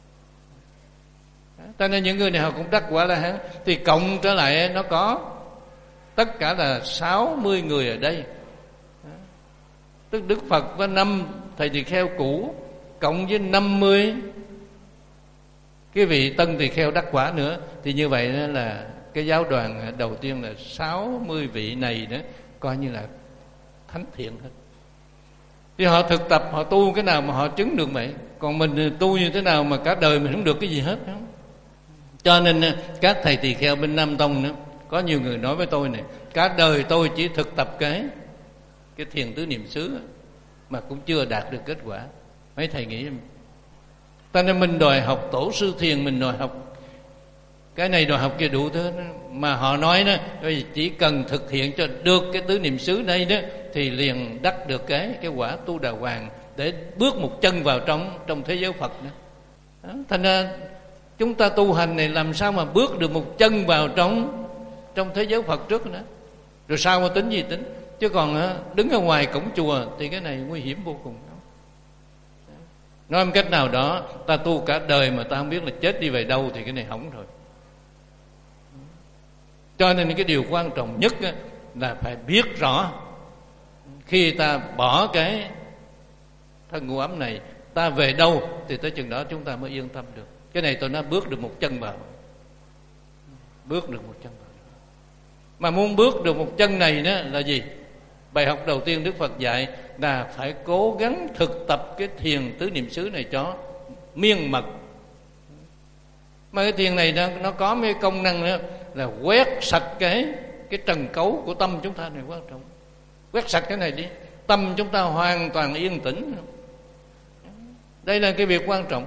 Cho nên những người này họ cũng đắc quả La Hán. Thì cộng trở lại nó có tất cả là sáu mươi người ở đây. Tức Đức Phật với năm thầy tỳ kheo cũ cộng với năm mươi cái vị tân tỳ kheo đắc quả nữa, thì như vậy đó là cái giáo đoàn đầu tiên là sáu mươi vị này đó coi như là thánh thiện hết. Thì họ thực tập, họ tu cái nào mà họ chứng được vậy. Còn mình tu như thế nào mà cả đời mình không được cái gì hết, không? Cho nên các thầy tỳ kheo bên Nam Tông nữa, có nhiều người nói với tôi này, cả đời tôi chỉ thực tập cái cái thiền tứ niệm xứ mà cũng chưa đạt được kết quả. Mấy thầy nghĩ cho nên mình đòi học tổ sư thiền, mình đòi học cái này đòi học kia đủ thứ. Mà họ nói đó, chỉ cần thực hiện cho được cái tứ niệm xứ này đó thì liền đắc được cái cái quả tu đà hoàng, để bước một chân vào trong trong thế giới Phật nữa. Đó, thành ra chúng ta tu hành này làm sao mà bước được một chân vào trong trong thế giới Phật trước nữa, rồi sao mà tính gì tính. Chứ còn đứng ở ngoài cổng chùa thì cái này nguy hiểm vô cùng. Nói một cách nào đó, ta tu cả đời mà ta không biết là chết đi về đâu thì cái này hỏng rồi. Cho nên cái điều quan trọng nhất là phải biết rõ, khi ta bỏ cái thân ngũ ấm này, ta về đâu thì tới chừng đó chúng ta mới yên tâm được. Cái này tôi nói bước được một chân vào, bước được một chân vào. Mà muốn bước được một chân này đó là gì? Bài học đầu tiên Đức Phật dạy là phải cố gắng thực tập cái thiền tứ niệm xứ này cho miên mật. Mà cái thiền này nó, nó có mấy công năng nữa là quét sạch cái cái trần cấu của tâm chúng ta này, quan trọng. Quét sạch cái này đi, tâm chúng ta hoàn toàn yên tĩnh. Đây là cái việc quan trọng.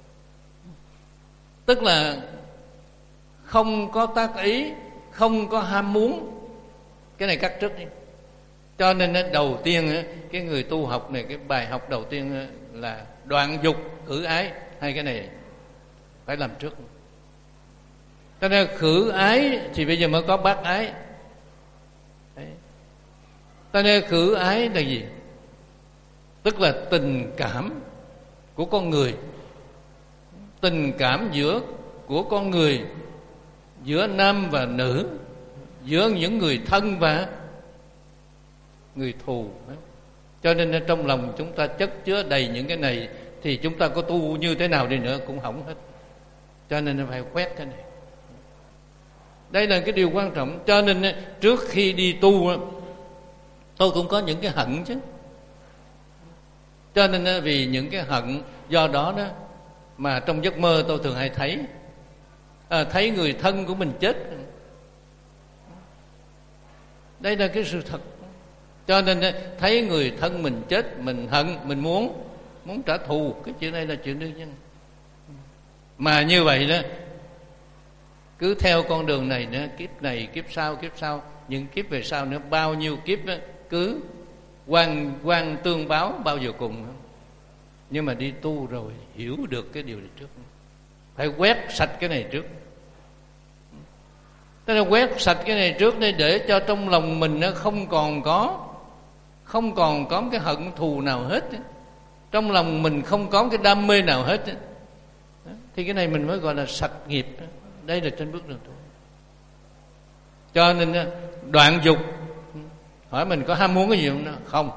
Tức là không có tác ý, không có ham muốn. Cái này cắt trước đi. Cho nên đầu tiên cái người tu học này, cái bài học đầu tiên là đoạn dục khử ái. Hai cái này phải làm trước. Cho nên khử ái thì bây giờ mới có bác ái. Đấy. Cho nên khử ái là gì? Tức là tình cảm của con người, tình cảm giữa của con người giữa nam và nữ, giữa những người thân và người thù. Cho nên trong lòng chúng ta chất chứa đầy những cái này, thì chúng ta có tu như thế nào đi nữa cũng hỏng hết. Cho nên phải quét cái này. Đây là cái điều quan trọng. Cho nên trước khi đi tu, tôi cũng có những cái hận chứ. Cho nên vì những cái hận, do đó đó mà trong giấc mơ tôi thường hay thấy à, thấy người thân của mình chết. Đây là cái sự thật. Cho nên thấy người thân mình chết, mình hận, mình muốn muốn trả thù. Cái chuyện này là chuyện đương nhiên. Mà như vậy đó, cứ theo con đường này nữa, kiếp này, kiếp sau, kiếp sau, những kiếp về sau nữa, bao nhiêu kiếp đó, cứ quan quan tương báo bao giờ cùng. Nhưng mà đi tu rồi hiểu được cái điều này trước, phải quét sạch cái này trước. Tức là quét sạch cái này trước để cho trong lòng mình nó không còn có không còn có cái hận thù nào hết, trong lòng mình không có cái đam mê nào hết, thì cái này mình mới gọi là sạch nghiệp. Đây là trên bước đường tu. Cho nên đoạn dục, hỏi mình có ham muốn cái gì không? Nó không.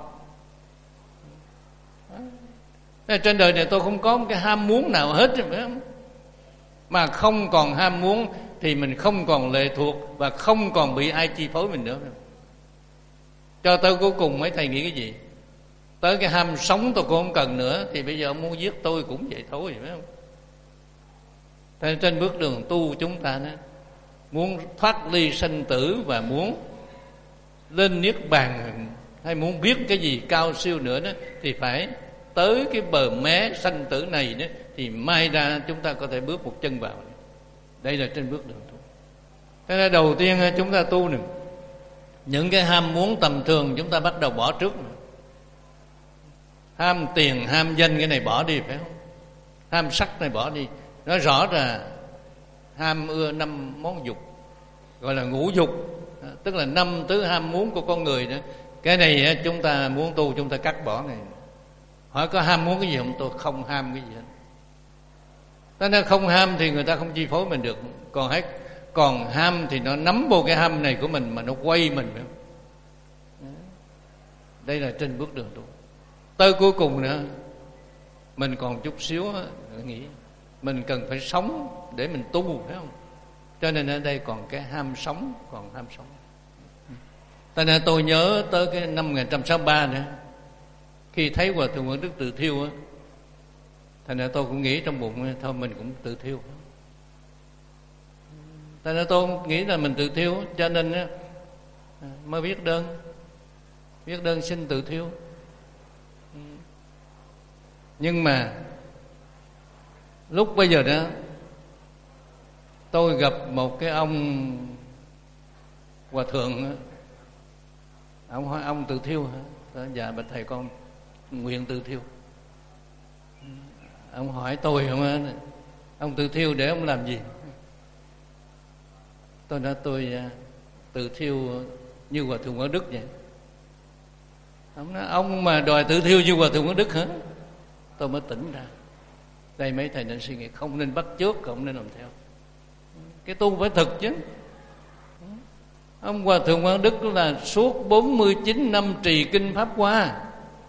Trên đời này tôi không có một cái ham muốn nào hết, phải không? Mà không còn ham muốn thì mình không còn lệ thuộc và không còn bị ai chi phối mình nữa. Cho tới cuối cùng mấy thầy nghĩ cái gì? Tới cái ham sống tôi cũng không cần nữa, thì bây giờ ông muốn giết tôi cũng vậy thôi, phải không? Thế trên bước đường tu chúng ta đó, muốn thoát ly sanh tử và muốn lên niết bàn, hay muốn biết cái gì cao siêu nữa đó, thì phải tới cái bờ mé sanh tử này đó, thì mai ra chúng ta có thể bước một chân vào. Đây là trên bước đường tu. Thế nên đầu tiên chúng ta tu này, những cái ham muốn tầm thường chúng ta bắt đầu bỏ trước. Ham tiền, ham danh cái này bỏ đi, phải không? Ham sắc này bỏ đi. Nói rõ là ham ưa năm món dục, gọi là ngũ dục, tức là năm thứ ham muốn của con người đó. Cái này chúng ta muốn tu chúng ta cắt bỏ này. Hỏi có ham muốn cái gì không? Tôi không ham cái gì hết. Thế nên không ham thì người ta không chi phối mình được. Còn hết còn ham thì nó nắm vô cái ham này của mình mà nó quay mình, phải không? Đây là trên bước đường tu. Tới cuối cùng nữa, mình còn chút xíu nghĩ mình cần phải sống để mình tu, phải không? Cho nên ở đây còn cái ham sống, còn ham sống. Cho nên tôi nhớ tới cái năm một nghìn chín trăm sáu mươi ba nữa, khi thấy Hòa Thượng Quảng Đức tự thiêu á, thành ra tôi cũng nghĩ trong bụng thôi mình cũng tự thiêu. Thành ra tôi nghĩ là mình tự thiêu, cho nên á, mới viết đơn viết đơn xin tự thiêu. Nhưng mà lúc bây giờ đó tôi gặp một cái ông hòa thượng đó. Ông hỏi ông tự thiêu hả? Đó, dạ bạch thầy con nguyện tự thiêu. Ông hỏi tôi không, ông tự thiêu để ông làm gì? Tôi nói tôi tự thiêu như Hòa Thượng Quảng Đức vậy. Ông nói ông mà đòi tự thiêu như Hòa Thượng Quảng Đức hả? Tôi mới tỉnh ra. Đây mấy thầy nên suy nghĩ, không nên bắt chước, không nên làm theo. Cái tu phải thực chứ. Ông Hòa Thượng Quảng Đức là suốt bốn mươi chín năm trì kinh Pháp Hoa,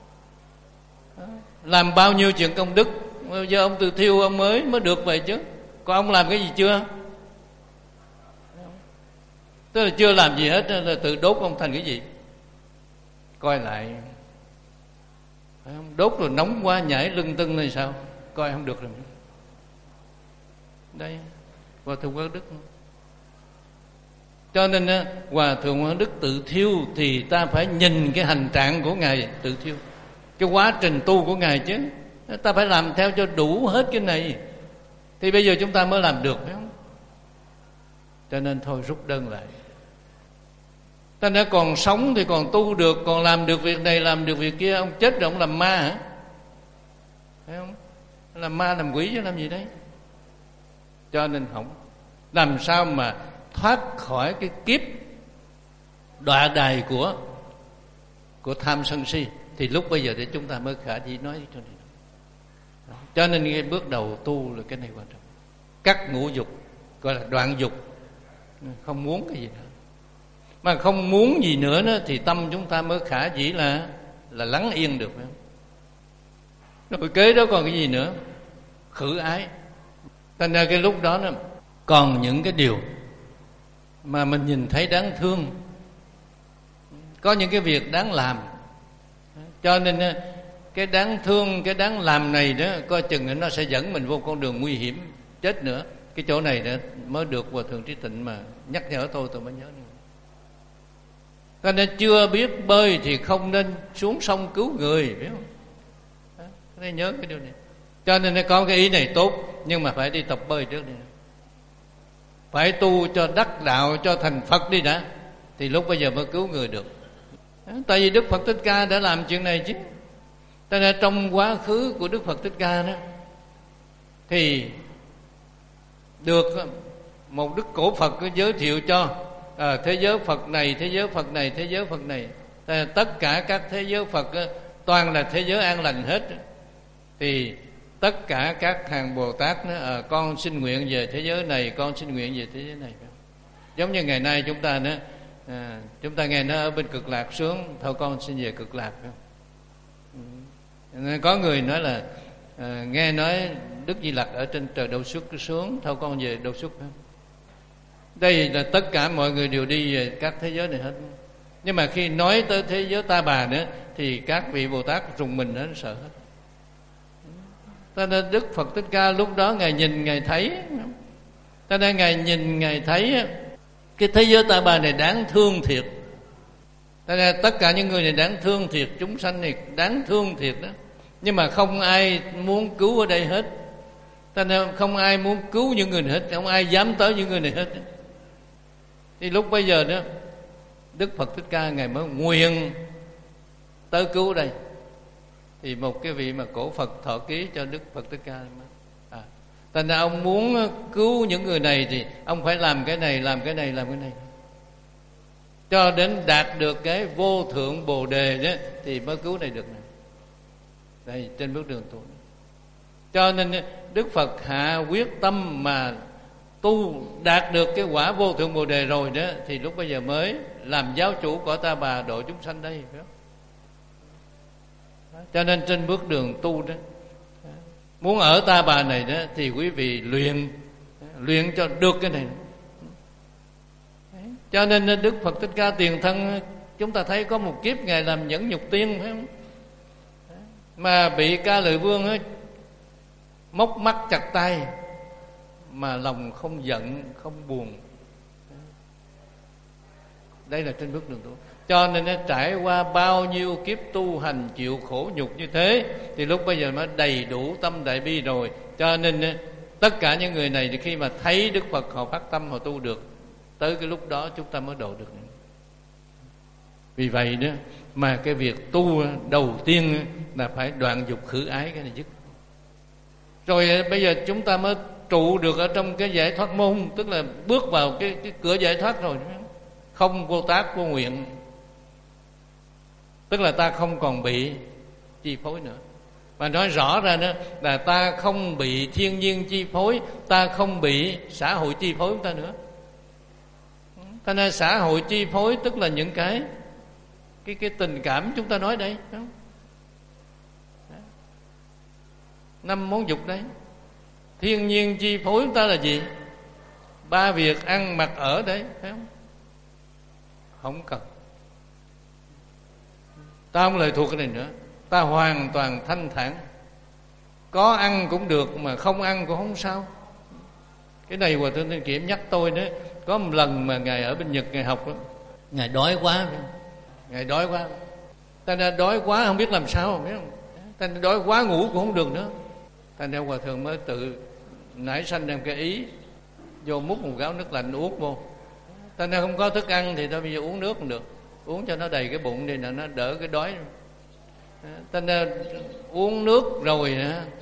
làm bao nhiêu chuyện công đức. Bây giờ ông tự thiêu ông mới mới được vậy chứ. Còn ông làm cái gì chưa? Tức là chưa làm gì hết, là tự đốt ông thành cái gì? Coi lại, đốt rồi nóng quá nhảy lưng tưng này sao? Coi không được rồi. Đây Hòa Thượng Quảng Đức. Cho nên Hòa Thượng Quảng Đức tự thiêu thì ta phải nhìn cái hành trạng của Ngài tự thiêu, cái quá trình tu của Ngài chứ. Ta phải làm theo cho đủ hết cái này, thì bây giờ chúng ta mới làm được, phải không? Cho nên thôi rút đơn lại. Ta đã còn sống thì còn tu được, còn làm được việc này làm được việc kia. Ông chết rồi ông làm ma hả? Phải không? Làm ma làm quỷ chứ làm gì đấy. Cho nên không. Làm sao mà thoát khỏi cái kiếp đọa đày của của tham sân si, thì lúc bây giờ để chúng ta mới khả dĩ nói cho nên. Cho nên cái bước đầu tu là cái này quan trọng. Cắt ngũ dục, gọi là đoạn dục. không muốn cái gì nữa. Mà không muốn gì nữa đó, thì tâm chúng ta mới khả dĩ là là lắng yên được, phải không? Rồi kế đó còn cái gì nữa? Khử ái. Thành ra cái lúc đó nó còn những cái điều mà mình nhìn thấy đáng thương, có những cái việc đáng làm. Cho nên cái đáng thương, cái đáng làm này đó, coi chừng nó sẽ dẫn mình vô con đường nguy hiểm chết nữa. Cái chỗ này đó mới được Hòa Thượng Trí Tịnh mà nhắc nhở tôi, tôi mới nhớ. Cho nên chưa biết bơi thì không nên xuống sông cứu người, biết không? Đó, nên nhớ cái điều này. Cho nên có cái ý này tốt, nhưng mà phải đi tập bơi trước đi, phải tu cho đắc đạo, cho thành Phật đi đã, thì lúc bây giờ mới cứu người được. Đó, tại vì Đức Phật Thích Ca đã làm chuyện này chứ. Cho nên trong quá khứ của Đức Phật Thích Ca đó, thì được một Đức Cổ Phật giới thiệu cho à, thế giới Phật này, thế giới Phật này, thế giới Phật này, à, tất cả các thế giới Phật toàn là thế giới an lành hết. Thì tất cả các hàng Bồ Tát đó, à, con xin nguyện về thế giới này, con xin nguyện về thế giới này. Giống như ngày nay chúng ta đó, à, chúng ta nghe nó ở bên Cực Lạc sướng, thôi con xin về Cực Lạc. Nên có người nói là à, nghe nói Đức Di Lặc ở trên trời Đâu Xuất sướng, thôi con về Đâu Xuất. Đây là tất cả mọi người đều đi về các thế giới này hết. Nhưng mà khi nói tới thế giới Ta Bà nữa, thì các vị Bồ Tát rùng mình hết, sợ hết. Cho nên Đức Phật Thích Ca lúc đó Ngài nhìn, Ngài thấy. Cho nên Ngài nhìn, Ngài thấy cái thế giới Ta Bà này đáng thương thiệt. Cho nên tất cả những người này đáng thương thiệt, chúng sanh này đáng thương thiệt đó. Nhưng mà không ai muốn cứu ở đây hết. Cho nên không ai muốn cứu những người này hết, không ai dám tới những người này hết. Thì lúc bây giờ đó, Đức Phật Thích Ca Ngài mới nguyện tới cứu đây. Thì một cái vị mà cổ Phật thọ ký cho Đức Phật Thích Ca à. Thành ra ông muốn cứu những người này thì ông phải làm cái này, làm cái này, làm cái này, cho đến đạt được cái vô thượng Bồ Đề đó thì mới cứu này được này. Đây trên bước đường tu. Cho nên Đức Phật hạ quyết tâm mà tu đạt được cái quả vô thượng Bồ Đề rồi đó, thì lúc bây giờ mới làm giáo chủ của Ta Bà độ chúng sanh đây, phải không? Cho nên trên bước đường tu đó, muốn ở Ta Bà này đó thì quý vị luyện luyện cho được cái này. Cho nên Đức Phật Thích Ca tiền thân, chúng ta thấy có một kiếp Ngài làm nhẫn nhục tiên, phải không? Mà bị Ca Lợi Vương ấy, móc mắt chặt tay, mà lòng không giận, không buồn. Đây là trên bước đường tu. Cho nên nó trải qua bao nhiêu kiếp tu hành chịu khổ nhục như thế, thì lúc bây giờ nó đầy đủ tâm đại bi rồi. Cho nên tất cả những người này thì khi mà thấy Đức Phật họ phát tâm họ tu được, tới cái lúc đó chúng ta mới độ được. Vì vậy đó mà cái việc tu đầu tiên là phải đoạn dục khử ái, cái này dứt. Rồi bây giờ chúng ta mới trụ được ở trong cái giải thoát môn, tức là bước vào cái, cái cửa giải thoát rồi, không vô tác vô nguyện. Tức là ta không còn bị chi phối nữa. Mà nói rõ ra nữa là ta không bị thiên nhiên chi phối, ta không bị xã hội chi phối chúng ta nữa. Cho nên xã hội chi phối tức là những cái cái cái tình cảm chúng ta nói đây, phải không? Năm món dục đấy. Thiên nhiên chi phối chúng ta là gì? Ba việc ăn mặc ở đấy, phải không? Không cần. Ta không lệ thuộc cái này nữa. Ta hoàn toàn thanh thản. Có ăn cũng được, mà không ăn cũng không sao. Cái này Hòa Thượng Thích Kiểm nhắc tôi đó. Có một lần mà Ngài ở bên Nhật Ngài học đó, Ngài đói quá, Ngài đói quá, ta đã đói quá không biết làm sao, biết không? Ta đã đói quá ngủ cũng không được nữa. Ta nên Hòa Thượng mới tự nảy sanh đem cái ý vô múc một gáo nước lạnh uống vô. Ta nên không có thức ăn thì ta bây giờ uống nước cũng được, uống cho nó đầy cái bụng đi, là nó đỡ cái đói. Ta nên uống nước rồi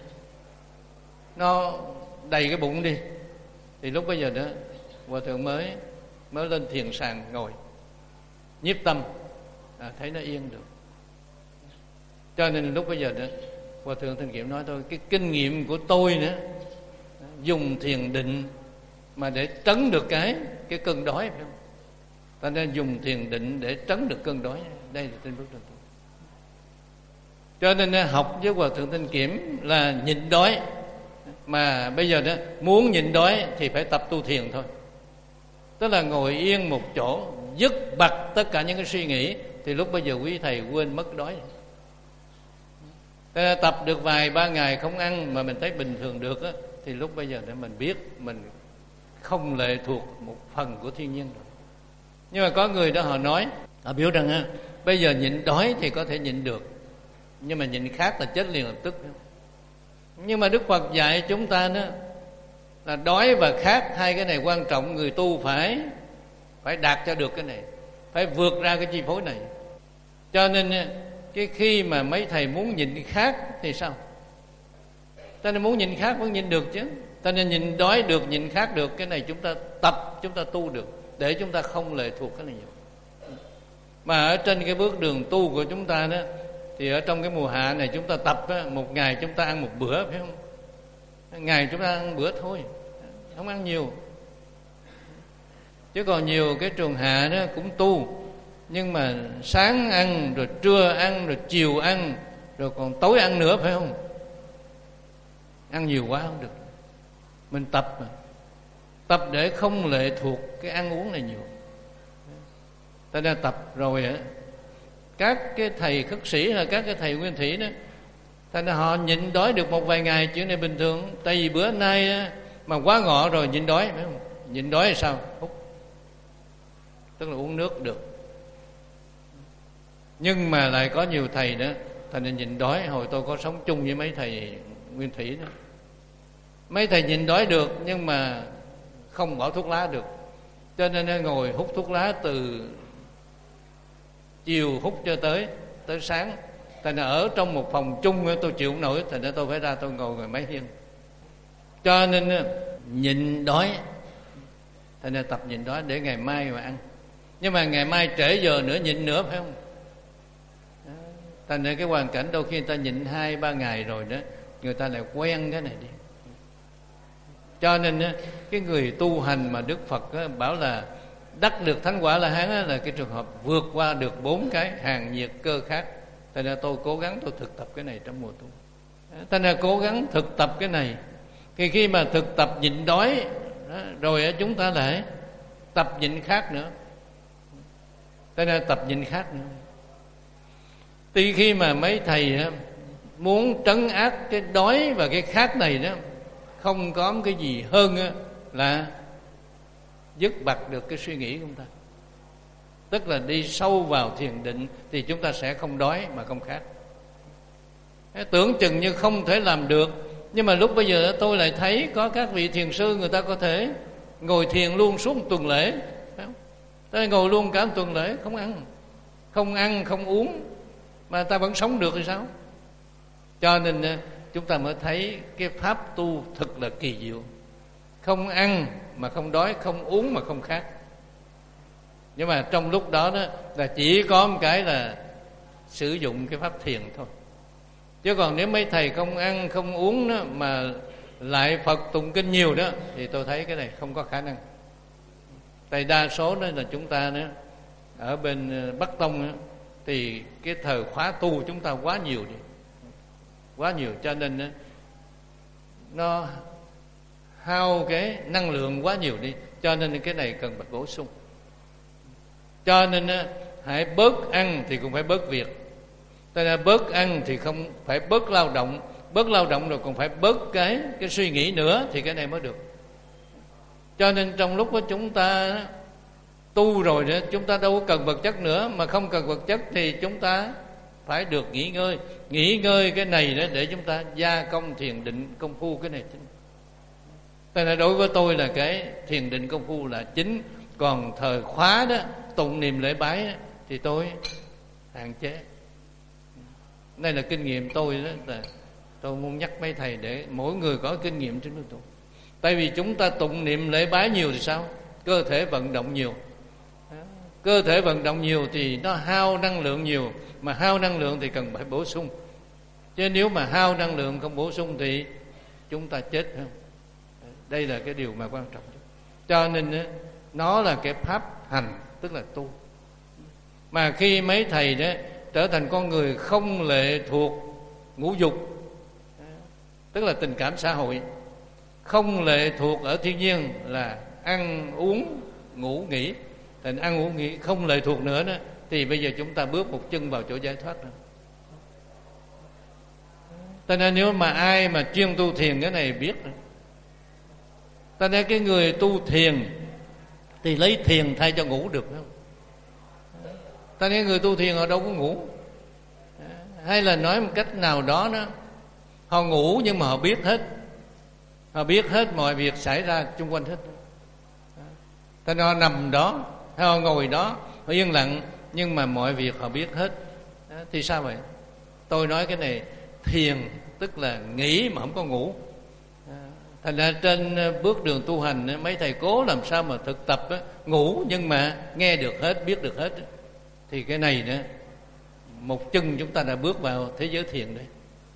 nó đầy cái bụng đi, thì lúc bây giờ đó Hòa Thượng mới mới lên thiền sàng ngồi nhiếp tâm, à, thấy nó yên được. Cho nên lúc bây giờ đó Hòa Thượng Thích Kiểm nói thôi, cái kinh nghiệm của tôi nữa, dùng thiền định mà để trấn được cái cái cơn đói, phải không? Ta nên dùng thiền định để trấn được cơn đói. Đây là trên bước đường tu. Cho nên học với Hòa Thượng Tinh Kiểm là nhịn đói. Mà bây giờ đó muốn nhịn đói thì phải tập tu thiền thôi. Tức là ngồi yên một chỗ, dứt bặt tất cả những cái suy nghĩ, thì lúc bây giờ quý thầy quên mất đói. Tập được vài ba ngày không ăn mà mình thấy bình thường được á, thì lúc bây giờ để mình biết mình không lệ thuộc một phần của thiên nhiên rồi. Nhưng mà có người đó họ nói, họ biểu rằng á, bây giờ nhịn đói thì có thể nhịn được, nhưng mà nhịn khát là chết liền lập tức. Nhưng mà Đức Phật dạy chúng ta đó là đói và khát, hai cái này quan trọng. Người tu phải phải đạt cho được cái này, phải vượt ra cái chi phối này. Cho nên cái khi mà mấy thầy muốn nhịn khát thì sao? Ta nên muốn nhịn khát vẫn nhịn được chứ. Ta nên nhịn đói được, nhịn khát được. Cái này chúng ta tập, chúng ta tu được, để chúng ta không lệ thuộc cái này nhiều. Mà ở trên cái bước đường tu của chúng ta đó, thì ở trong cái mùa hạ này chúng ta tập á, một ngày chúng ta ăn một bữa, phải không? Ngày chúng ta ăn bữa thôi, không ăn nhiều. Chứ còn nhiều cái trường hạ đó cũng tu, nhưng mà sáng ăn, rồi trưa ăn, rồi chiều ăn, rồi còn tối ăn nữa, phải không? Ăn nhiều quá không được. Mình tập mà, tập để không lệ thuộc cái ăn uống này nhiều. Ta đã tập rồi á, các cái thầy khất sĩ hay các cái thầy nguyên thủy đó, thành ra họ nhịn đói được một vài ngày, chuyện này bình thường. Tại vì bữa nay á, mà quá ngọ rồi nhịn đói, phải không? Nhịn đói là sao? Hút, tức là uống nước được. Nhưng mà lại có nhiều thầy đó, thành ra nhịn đói. Hồi tôi có sống chung với mấy thầy nguyên thủy đó, mấy thầy nhịn đói được nhưng mà không bỏ thuốc lá được, cho nên ngồi hút thuốc lá từ chiều hút cho tới tới sáng. Thành ra ở trong một phòng chung tôi chịu không nổi, thành ra tôi phải ra tôi ngồi ngồi mấy hiên. Cho nên nhịn đói, thành ra tập nhịn đói để ngày mai mà ăn. Nhưng mà ngày mai trễ giờ nữa nhịn nữa, phải không? Thành ra cái hoàn cảnh đôi khi người ta nhịn hai ba ngày rồi đó, người ta lại quen cái này đi. Cho nên cái người tu hành mà Đức Phật bảo là đắc được thánh quả La Hán là cái trường hợp vượt qua được bốn cái hàng nhiệt cơ khát. Thành ra tôi cố gắng tôi thực tập cái này trong mùa tu. Thành ra cố gắng thực tập cái này. Thì khi mà thực tập nhịn đói đó, rồi chúng ta lại tập nhịn khát nữa. Thành ra tập nhịn khát nữa. Tuy khi mà mấy thầy muốn trấn áp cái đói và cái khát này đó, không có cái gì hơn là dứt bặt được cái suy nghĩ của chúng ta. Tức là đi sâu vào thiền định thì chúng ta sẽ không đói mà không khát. Tưởng chừng như không thể làm được, nhưng mà lúc bây giờ tôi lại thấy có các vị thiền sư người ta có thể ngồi thiền luôn suốt một tuần lễ, phải không? Ta ngồi luôn cả một tuần lễ không ăn, không ăn không uống mà ta vẫn sống được thì sao? Cho nên chúng ta mới thấy cái pháp tu thật là kỳ diệu. Không ăn mà không đói, không uống mà không khát. Nhưng mà trong lúc đó, đó là chỉ có một cái là sử dụng cái pháp thiền thôi. Chứ còn nếu mấy thầy không ăn không uống đó, mà lại Phật tụng kinh nhiều đó, thì tôi thấy cái này không có khả năng. Tại đa số đó là chúng ta đó, ở bên Bắc Tông đó, thì cái thời khóa tu chúng ta quá nhiều đi, quá nhiều, cho nên đó, nó hao cái năng lượng quá nhiều đi. Cho nên cái này cần phải bổ sung. Cho nên đó, hãy bớt ăn thì cũng phải bớt việc. Tại là bớt ăn thì không phải bớt lao động, bớt lao động rồi còn phải bớt cái cái suy nghĩ nữa, thì cái này mới được. Cho nên trong lúc đó chúng ta tu rồi đó, chúng ta đâu có cần vật chất nữa. Mà không cần vật chất thì chúng ta phải được nghỉ ngơi. Nghỉ ngơi cái này đó để chúng ta gia công thiền định công phu cái này chính. Tại là đối với tôi là cái thiền định công phu là chính. Còn thời khóa đó, tụng niệm lễ bái đó, thì tôi hạn chế. Đây là kinh nghiệm tôi đó, là tôi muốn nhắc mấy thầy để mỗi người có kinh nghiệm trên đối tu. Tại vì chúng ta tụng niệm lễ bái nhiều thì sao? Cơ thể vận động nhiều. Cơ thể vận động nhiều thì nó hao năng lượng nhiều. Mà hao năng lượng thì cần phải bổ sung. Chứ nếu mà hao năng lượng không bổ sung thì chúng ta chết, không? Đây là cái điều mà quan trọng. Cho nên nó là cái pháp hành, tức là tu. Mà khi mấy thầy đó trở thành con người không lệ thuộc ngũ dục, tức là tình cảm xã hội, không lệ thuộc ở thiên nhiên là ăn uống ngủ nghỉ, thành ăn uống nghỉ không lệ thuộc nữa đó, thì bây giờ chúng ta bước một chân vào chỗ giải thoát rồi. Cho nên nếu mà ai mà chuyên tu thiền cái này biết rồi. Cho nên cái người tu thiền thì lấy thiền thay cho ngủ được không? Cho nên người tu thiền họ đâu có ngủ. Hay là nói một cách nào đó đó, họ ngủ nhưng mà họ biết hết, họ biết hết mọi việc xảy ra xung quanh hết. Cho nên họ nằm đó, hay họ ngồi đó, họ yên lặng, nhưng mà mọi việc họ biết hết. Thì sao vậy? Tôi nói cái này thiền tức là nghỉ mà không có ngủ. Thành ra trên bước đường tu hành, mấy thầy cố làm sao mà thực tập ngủ nhưng mà nghe được hết, biết được hết. Thì cái này nữa, một chân chúng ta đã bước vào thế giới thiền đấy.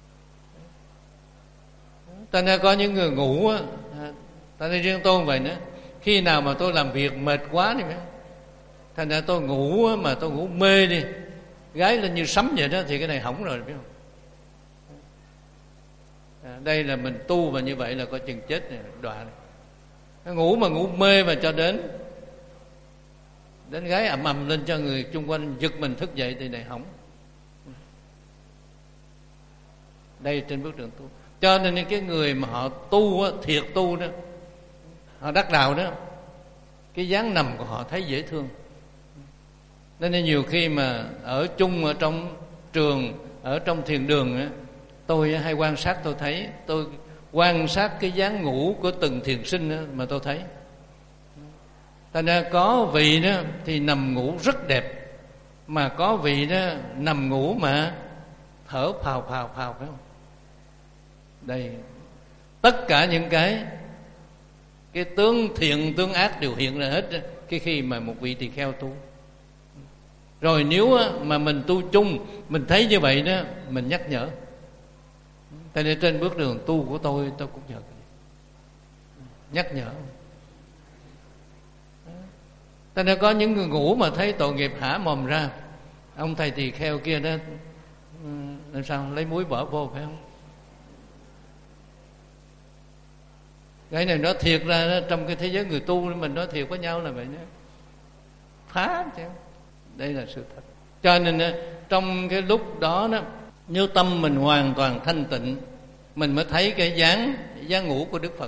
Ta nên có những người ngủ á, ta nên riêng tôi vậy nữa. Khi nào mà tôi làm việc mệt quá thì thành ra tôi ngủ mà tôi ngủ mê đi, gái lên như sấm vậy đó, thì cái này hỏng rồi, biết không? À, đây là mình tu mà như vậy là coi chừng chết này, đọa này. Ngủ mà ngủ mê mà cho đến đến gái ầm ầm lên cho người chung quanh giật mình thức dậy thì này hỏng. Đây trên bước đường tu. Cho nên cái người mà họ tu thiệt tu đó, họ đắc đạo đó, cái dáng nằm của họ thấy dễ thương. Nên nhiều khi mà ở chung ở trong trường, ở trong thiền đường á, tôi hay quan sát, tôi thấy, tôi quan sát cái dáng ngủ của từng thiền sinh đó, mà tôi thấy. Thành ra có vị đó thì nằm ngủ rất đẹp, mà có vị đó nằm ngủ mà thở phào phào phào, phải không? Đây, tất cả những cái cái tướng thiện tướng ác đều hiện ra hết cái khi mà một vị tỳ kheo tu. Rồi nếu mà mình tu chung, mình thấy như vậy đó, mình nhắc nhở. Cho nên trên bước đường tu của tôi, tôi cũng nhớ nhắc nhở. Cho nên có những người ngủ mà thấy tội nghiệp hả mồm ra. Ông thầy tỳ kheo kia đó, làm sao lấy muối bỏ vô, phải không? Cái này nói thiệt ra đó, trong cái thế giới người tu mình nói thiệt với nhau là vậy đó. Phá chứ. Đây là sự thật. Cho nên trong cái lúc đó đó, nếu tâm mình hoàn toàn thanh tịnh, mình mới thấy cái dáng dáng ngủ của Đức Phật,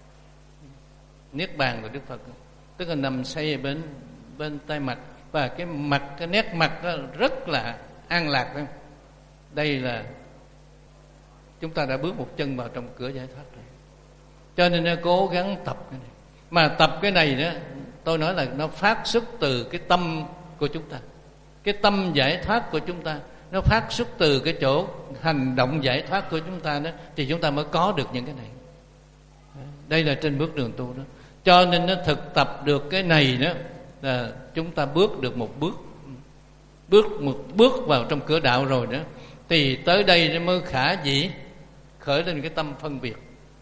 niết bàn của Đức Phật, tức là nằm say bên bên tay mặt, và cái mặt, cái nét mặt đó rất là an lạc, phải không? Đây là chúng ta đã bước một chân vào trong cửa giải thoát rồi. Cho nên nó cố gắng tập cái này. Mà tập cái này đó, tôi nói là nó phát xuất từ cái tâm của chúng ta. Cái tâm giải thoát của chúng ta nó phát xuất từ cái chỗ hành động giải thoát của chúng ta đó, thì chúng ta mới có được những cái này. Đây là trên bước đường tu đó. Cho nên nó thực tập được cái này đó, là chúng ta bước được một bước, bước một bước vào trong cửa đạo rồi đó, thì tới đây nó mới khả dĩ khởi lên cái tâm phân biệt,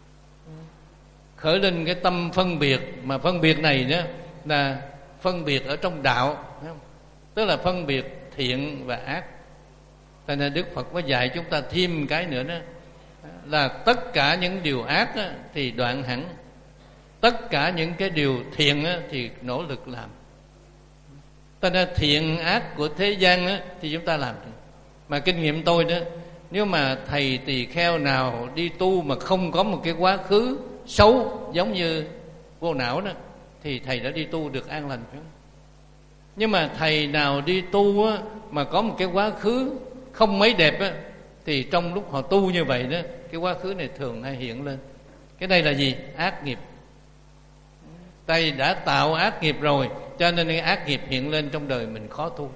khởi lên cái tâm phân biệt. Mà phân biệt này đó là phân biệt ở trong đạo, phải không? Tức là phân biệt thiện và ác. Cho nên Đức Phật mới dạy chúng ta thêm cái nữa đó, là tất cả những điều ác đó, thì đoạn hẳn, tất cả những cái điều thiện đó, thì nỗ lực làm. Cho nên thiện ác của thế gian đó, thì chúng ta làm được. Mà kinh nghiệm tôi đó, nếu mà thầy tỳ kheo nào đi tu mà không có một cái quá khứ xấu giống như vô não đó, thì thầy đã đi tu được an lành, phải không? Nhưng mà thầy nào đi tu á, mà có một cái quá khứ không mấy đẹp á, thì trong lúc họ tu như vậy đó, cái quá khứ này thường hay hiện lên. Cái này là gì? Ác nghiệp. Thầy đã tạo ác nghiệp rồi, cho nên cái ác nghiệp hiện lên trong đời mình khó tu.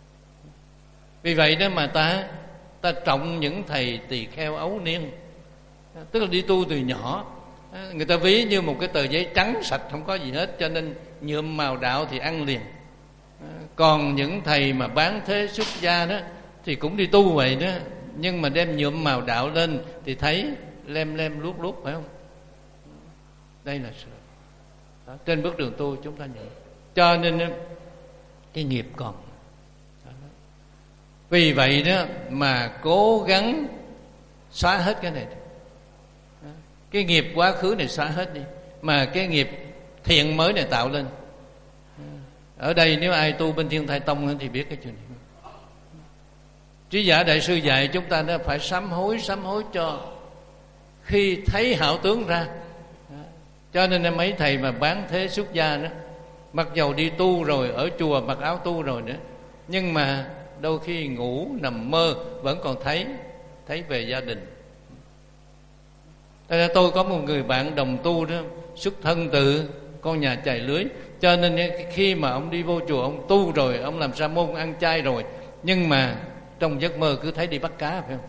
Vì vậy đó mà ta ta trọng những thầy tỳ kheo ấu niên, tức là đi tu từ nhỏ. Người ta ví như một cái tờ giấy trắng sạch, không có gì hết, cho nên nhuộm màu đạo thì ăn liền. Còn những thầy mà bán thế xuất gia đó thì cũng đi tu vậy đó, nhưng mà đem nhuộm màu đạo lên thì thấy lem lem luốc luốc, phải không? Đây là sự Đó, trên bước đường tu chúng ta nhận. Cho nên cái nghiệp còn. Đó. Vì vậy đó mà cố gắng xóa hết cái này. Đó. Cái nghiệp quá khứ này xóa hết đi, mà cái nghiệp thiện mới này tạo lên. Ở đây nếu ai tu bên Thiên Thai Tông thì biết cái chuyện này. Trí giả đại sư dạy chúng ta đó phải sám hối, sám hối cho khi thấy hảo tướng ra. Cho nên mấy thầy mà bán thế xuất gia đó, mặc dầu đi tu rồi, ở chùa mặc áo tu rồi nữa, nhưng mà đôi khi ngủ nằm mơ vẫn còn thấy thấy về gia đình. Tôi có một người bạn đồng tu đó, xuất thân từ con nhà chài lưới, cho nên khi mà ông đi vô chùa, ông tu rồi, ông làm sa môn ăn chay rồi, nhưng mà trong giấc mơ cứ thấy đi bắt cá, phải không?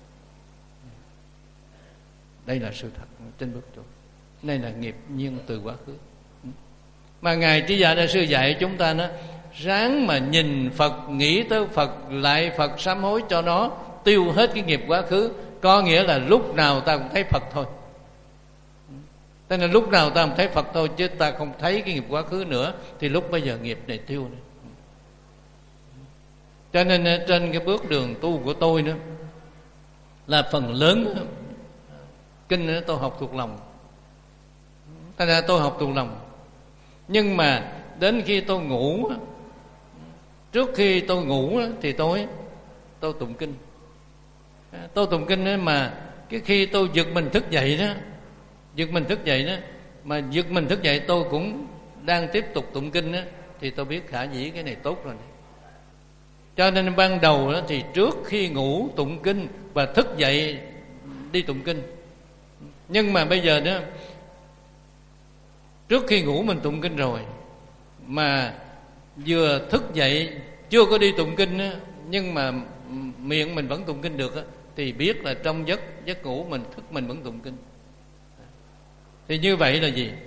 Đây là sự thật trên bước chùa. Đây là nghiệp nhiên từ quá khứ. Mà Ngài Trí Giả Đại Sư dạy chúng ta đó, ráng mà nhìn Phật, nghĩ tới Phật, lại Phật, sám hối cho nó tiêu hết cái nghiệp quá khứ. Có nghĩa là lúc nào ta cũng thấy Phật thôi. Thế nên lúc nào ta cũng thấy Phật thôi, chứ ta không thấy cái nghiệp quá khứ nữa, thì lúc bây giờ nghiệp này tiêu này. Cho nên trên cái bước đường tu của tôi nữa, là phần lớn kinh đó tôi học thuộc lòng. Thế ra tôi học thuộc lòng. Nhưng mà đến khi tôi ngủ, trước khi tôi ngủ thì tôi tôi tụng kinh. Tôi tụng kinh đó, mà cái khi tôi giật mình thức dậy đó, giật mình thức dậy đó, mà giật mình thức dậy tôi cũng đang tiếp tục tụng kinh đó, thì tôi biết khả dĩ cái này tốt rồi. Cho nên ban đầu đó thì trước khi ngủ tụng kinh và thức dậy đi tụng kinh. Nhưng mà bây giờ đó, trước khi ngủ mình tụng kinh rồi, mà vừa thức dậy chưa có đi tụng kinh đó, nhưng mà miệng mình vẫn tụng kinh được đó, thì biết là trong giấc giấc ngủ mình thức mình vẫn tụng kinh. Thì như vậy là gì?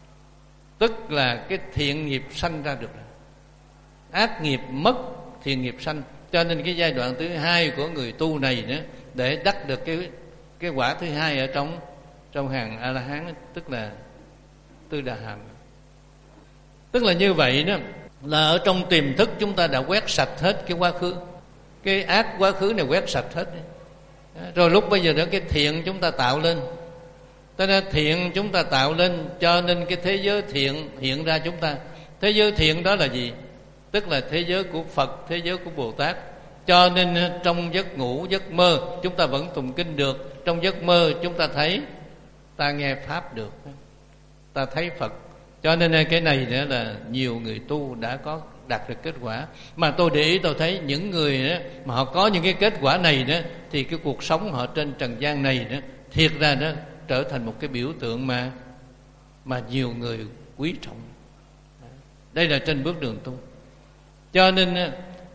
Tức là cái thiện nghiệp sanh ra được, ác nghiệp mất, thiện nghiệp sanh. Cho nên cái giai đoạn thứ hai của người tu này nữa, để đắc được cái cái quả thứ hai ở trong trong hàng A La Hán, tức là Tư Đà Hàm. Tức là như vậy đó, là ở trong tiềm thức chúng ta đã quét sạch hết cái quá khứ, cái ác quá khứ này quét sạch hết. Rồi lúc bây giờ đó cái thiện chúng ta tạo lên. Cho nên thiện chúng ta tạo lên, cho nên cái thế giới thiện hiện ra chúng ta. Thế giới thiện đó là gì? Tức là thế giới của Phật, thế giới của Bồ Tát. Cho nên trong giấc ngủ, giấc mơ chúng ta vẫn tụng kinh được. Trong giấc mơ chúng ta thấy, ta nghe Pháp được, ta thấy Phật. Cho nên cái này nữa là nhiều người tu đã có đạt được kết quả. Mà tôi để ý tôi thấy những người đó, mà họ có những cái kết quả này đó, thì cái cuộc sống họ trên trần gian này đó, thiệt ra đó trở thành một cái biểu tượng mà mà nhiều người quý trọng. Đây là trên bước đường tu. Cho nên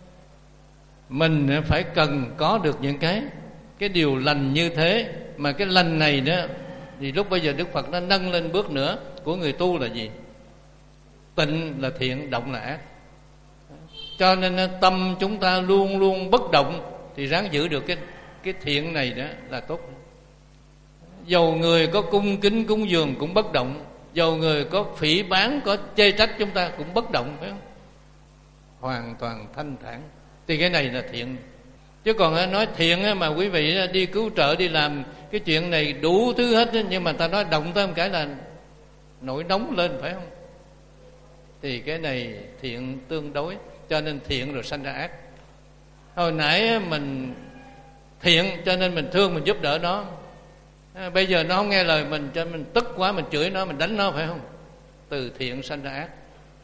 mình phải cần có được những cái cái điều lành như thế. Mà cái lành này đó thì lúc bây giờ Đức Phật đã nâng lên bước nữa của người tu là gì? Tịnh là thiện, động là ác. Cho nên tâm chúng ta luôn luôn bất động, thì ráng giữ được cái cái thiện này đó là tốt. Dầu người có cung kính cúng dường cũng bất động, dầu người có phỉ báng, có chê trách chúng ta cũng bất động, phải không? Hoàn toàn thanh thản. Thì cái này là thiện. Chứ còn nói thiện mà quý vị đi cứu trợ, đi làm cái chuyện này đủ thứ hết, nhưng mà ta nói động tới một cái là nổi nóng lên, phải không? Thì cái này thiện tương đối. Cho nên thiện rồi sanh ra ác. Hồi nãy mình thiện cho nên mình thương, mình giúp đỡ nó. À, bây giờ nó không nghe lời mình, cho mình tức quá, mình chửi nó, mình đánh nó, phải không? Từ thiện sanh ra ác.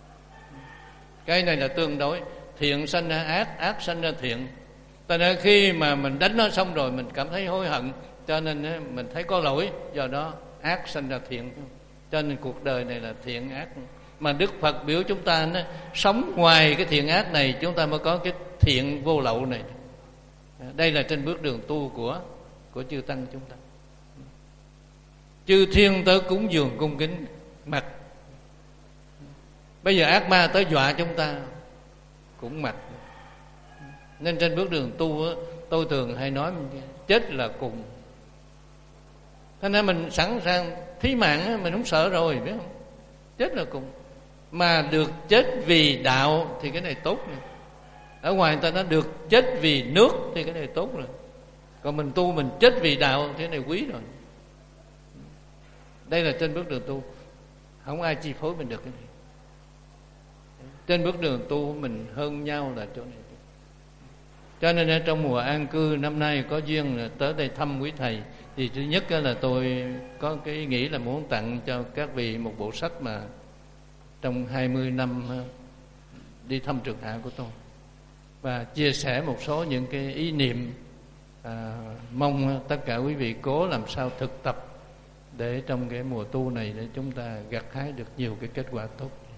Cái này là tương đối. Thiện sanh ra ác, ác sanh ra thiện. Cho nên khi mà mình đánh nó xong rồi mình cảm thấy hối hận, cho nên mình thấy có lỗi, do đó ác sanh ra thiện. Cho nên cuộc đời này là thiện ác. Mà Đức Phật biểu chúng ta nó, sống ngoài cái thiện ác này, chúng ta mới có cái thiện vô lậu này. Đây là trên bước đường tu của của chư tăng chúng ta. Chư thiên tới cúng dường cung kính mặc. Bây giờ ác ma tới dọa chúng ta cũng mặc. Nên trên bước đường tu á, tôi thường hay nói chết là cùng. Thế nên mình sẵn sàng thí mạng á, mình không sợ rồi, biết không? chết là cùng. Mà được chết vì đạo thì cái này tốt rồi. Ở ngoài người ta nói được chết vì nước thì cái này tốt rồi. Còn mình tu mình chết vì đạo thì cái này quý rồi. Đây là trên bước đường tu, không ai chi phối mình được cái này. Trên bước đường tu mình hơn nhau là chỗ này. Cho nên ở trong mùa an cư năm nay có duyên là tới đây thăm quý thầy, thì thứ nhất là tôi có cái ý nghĩ là muốn tặng cho các vị một bộ sách mà trong hai mươi năm đi thăm Trường Hạ của tôi, và chia sẻ một số những cái ý niệm. à, Mong tất cả quý vị cố làm sao thực tập để trong cái mùa tu này để chúng ta gặt hái được nhiều cái kết quả tốt.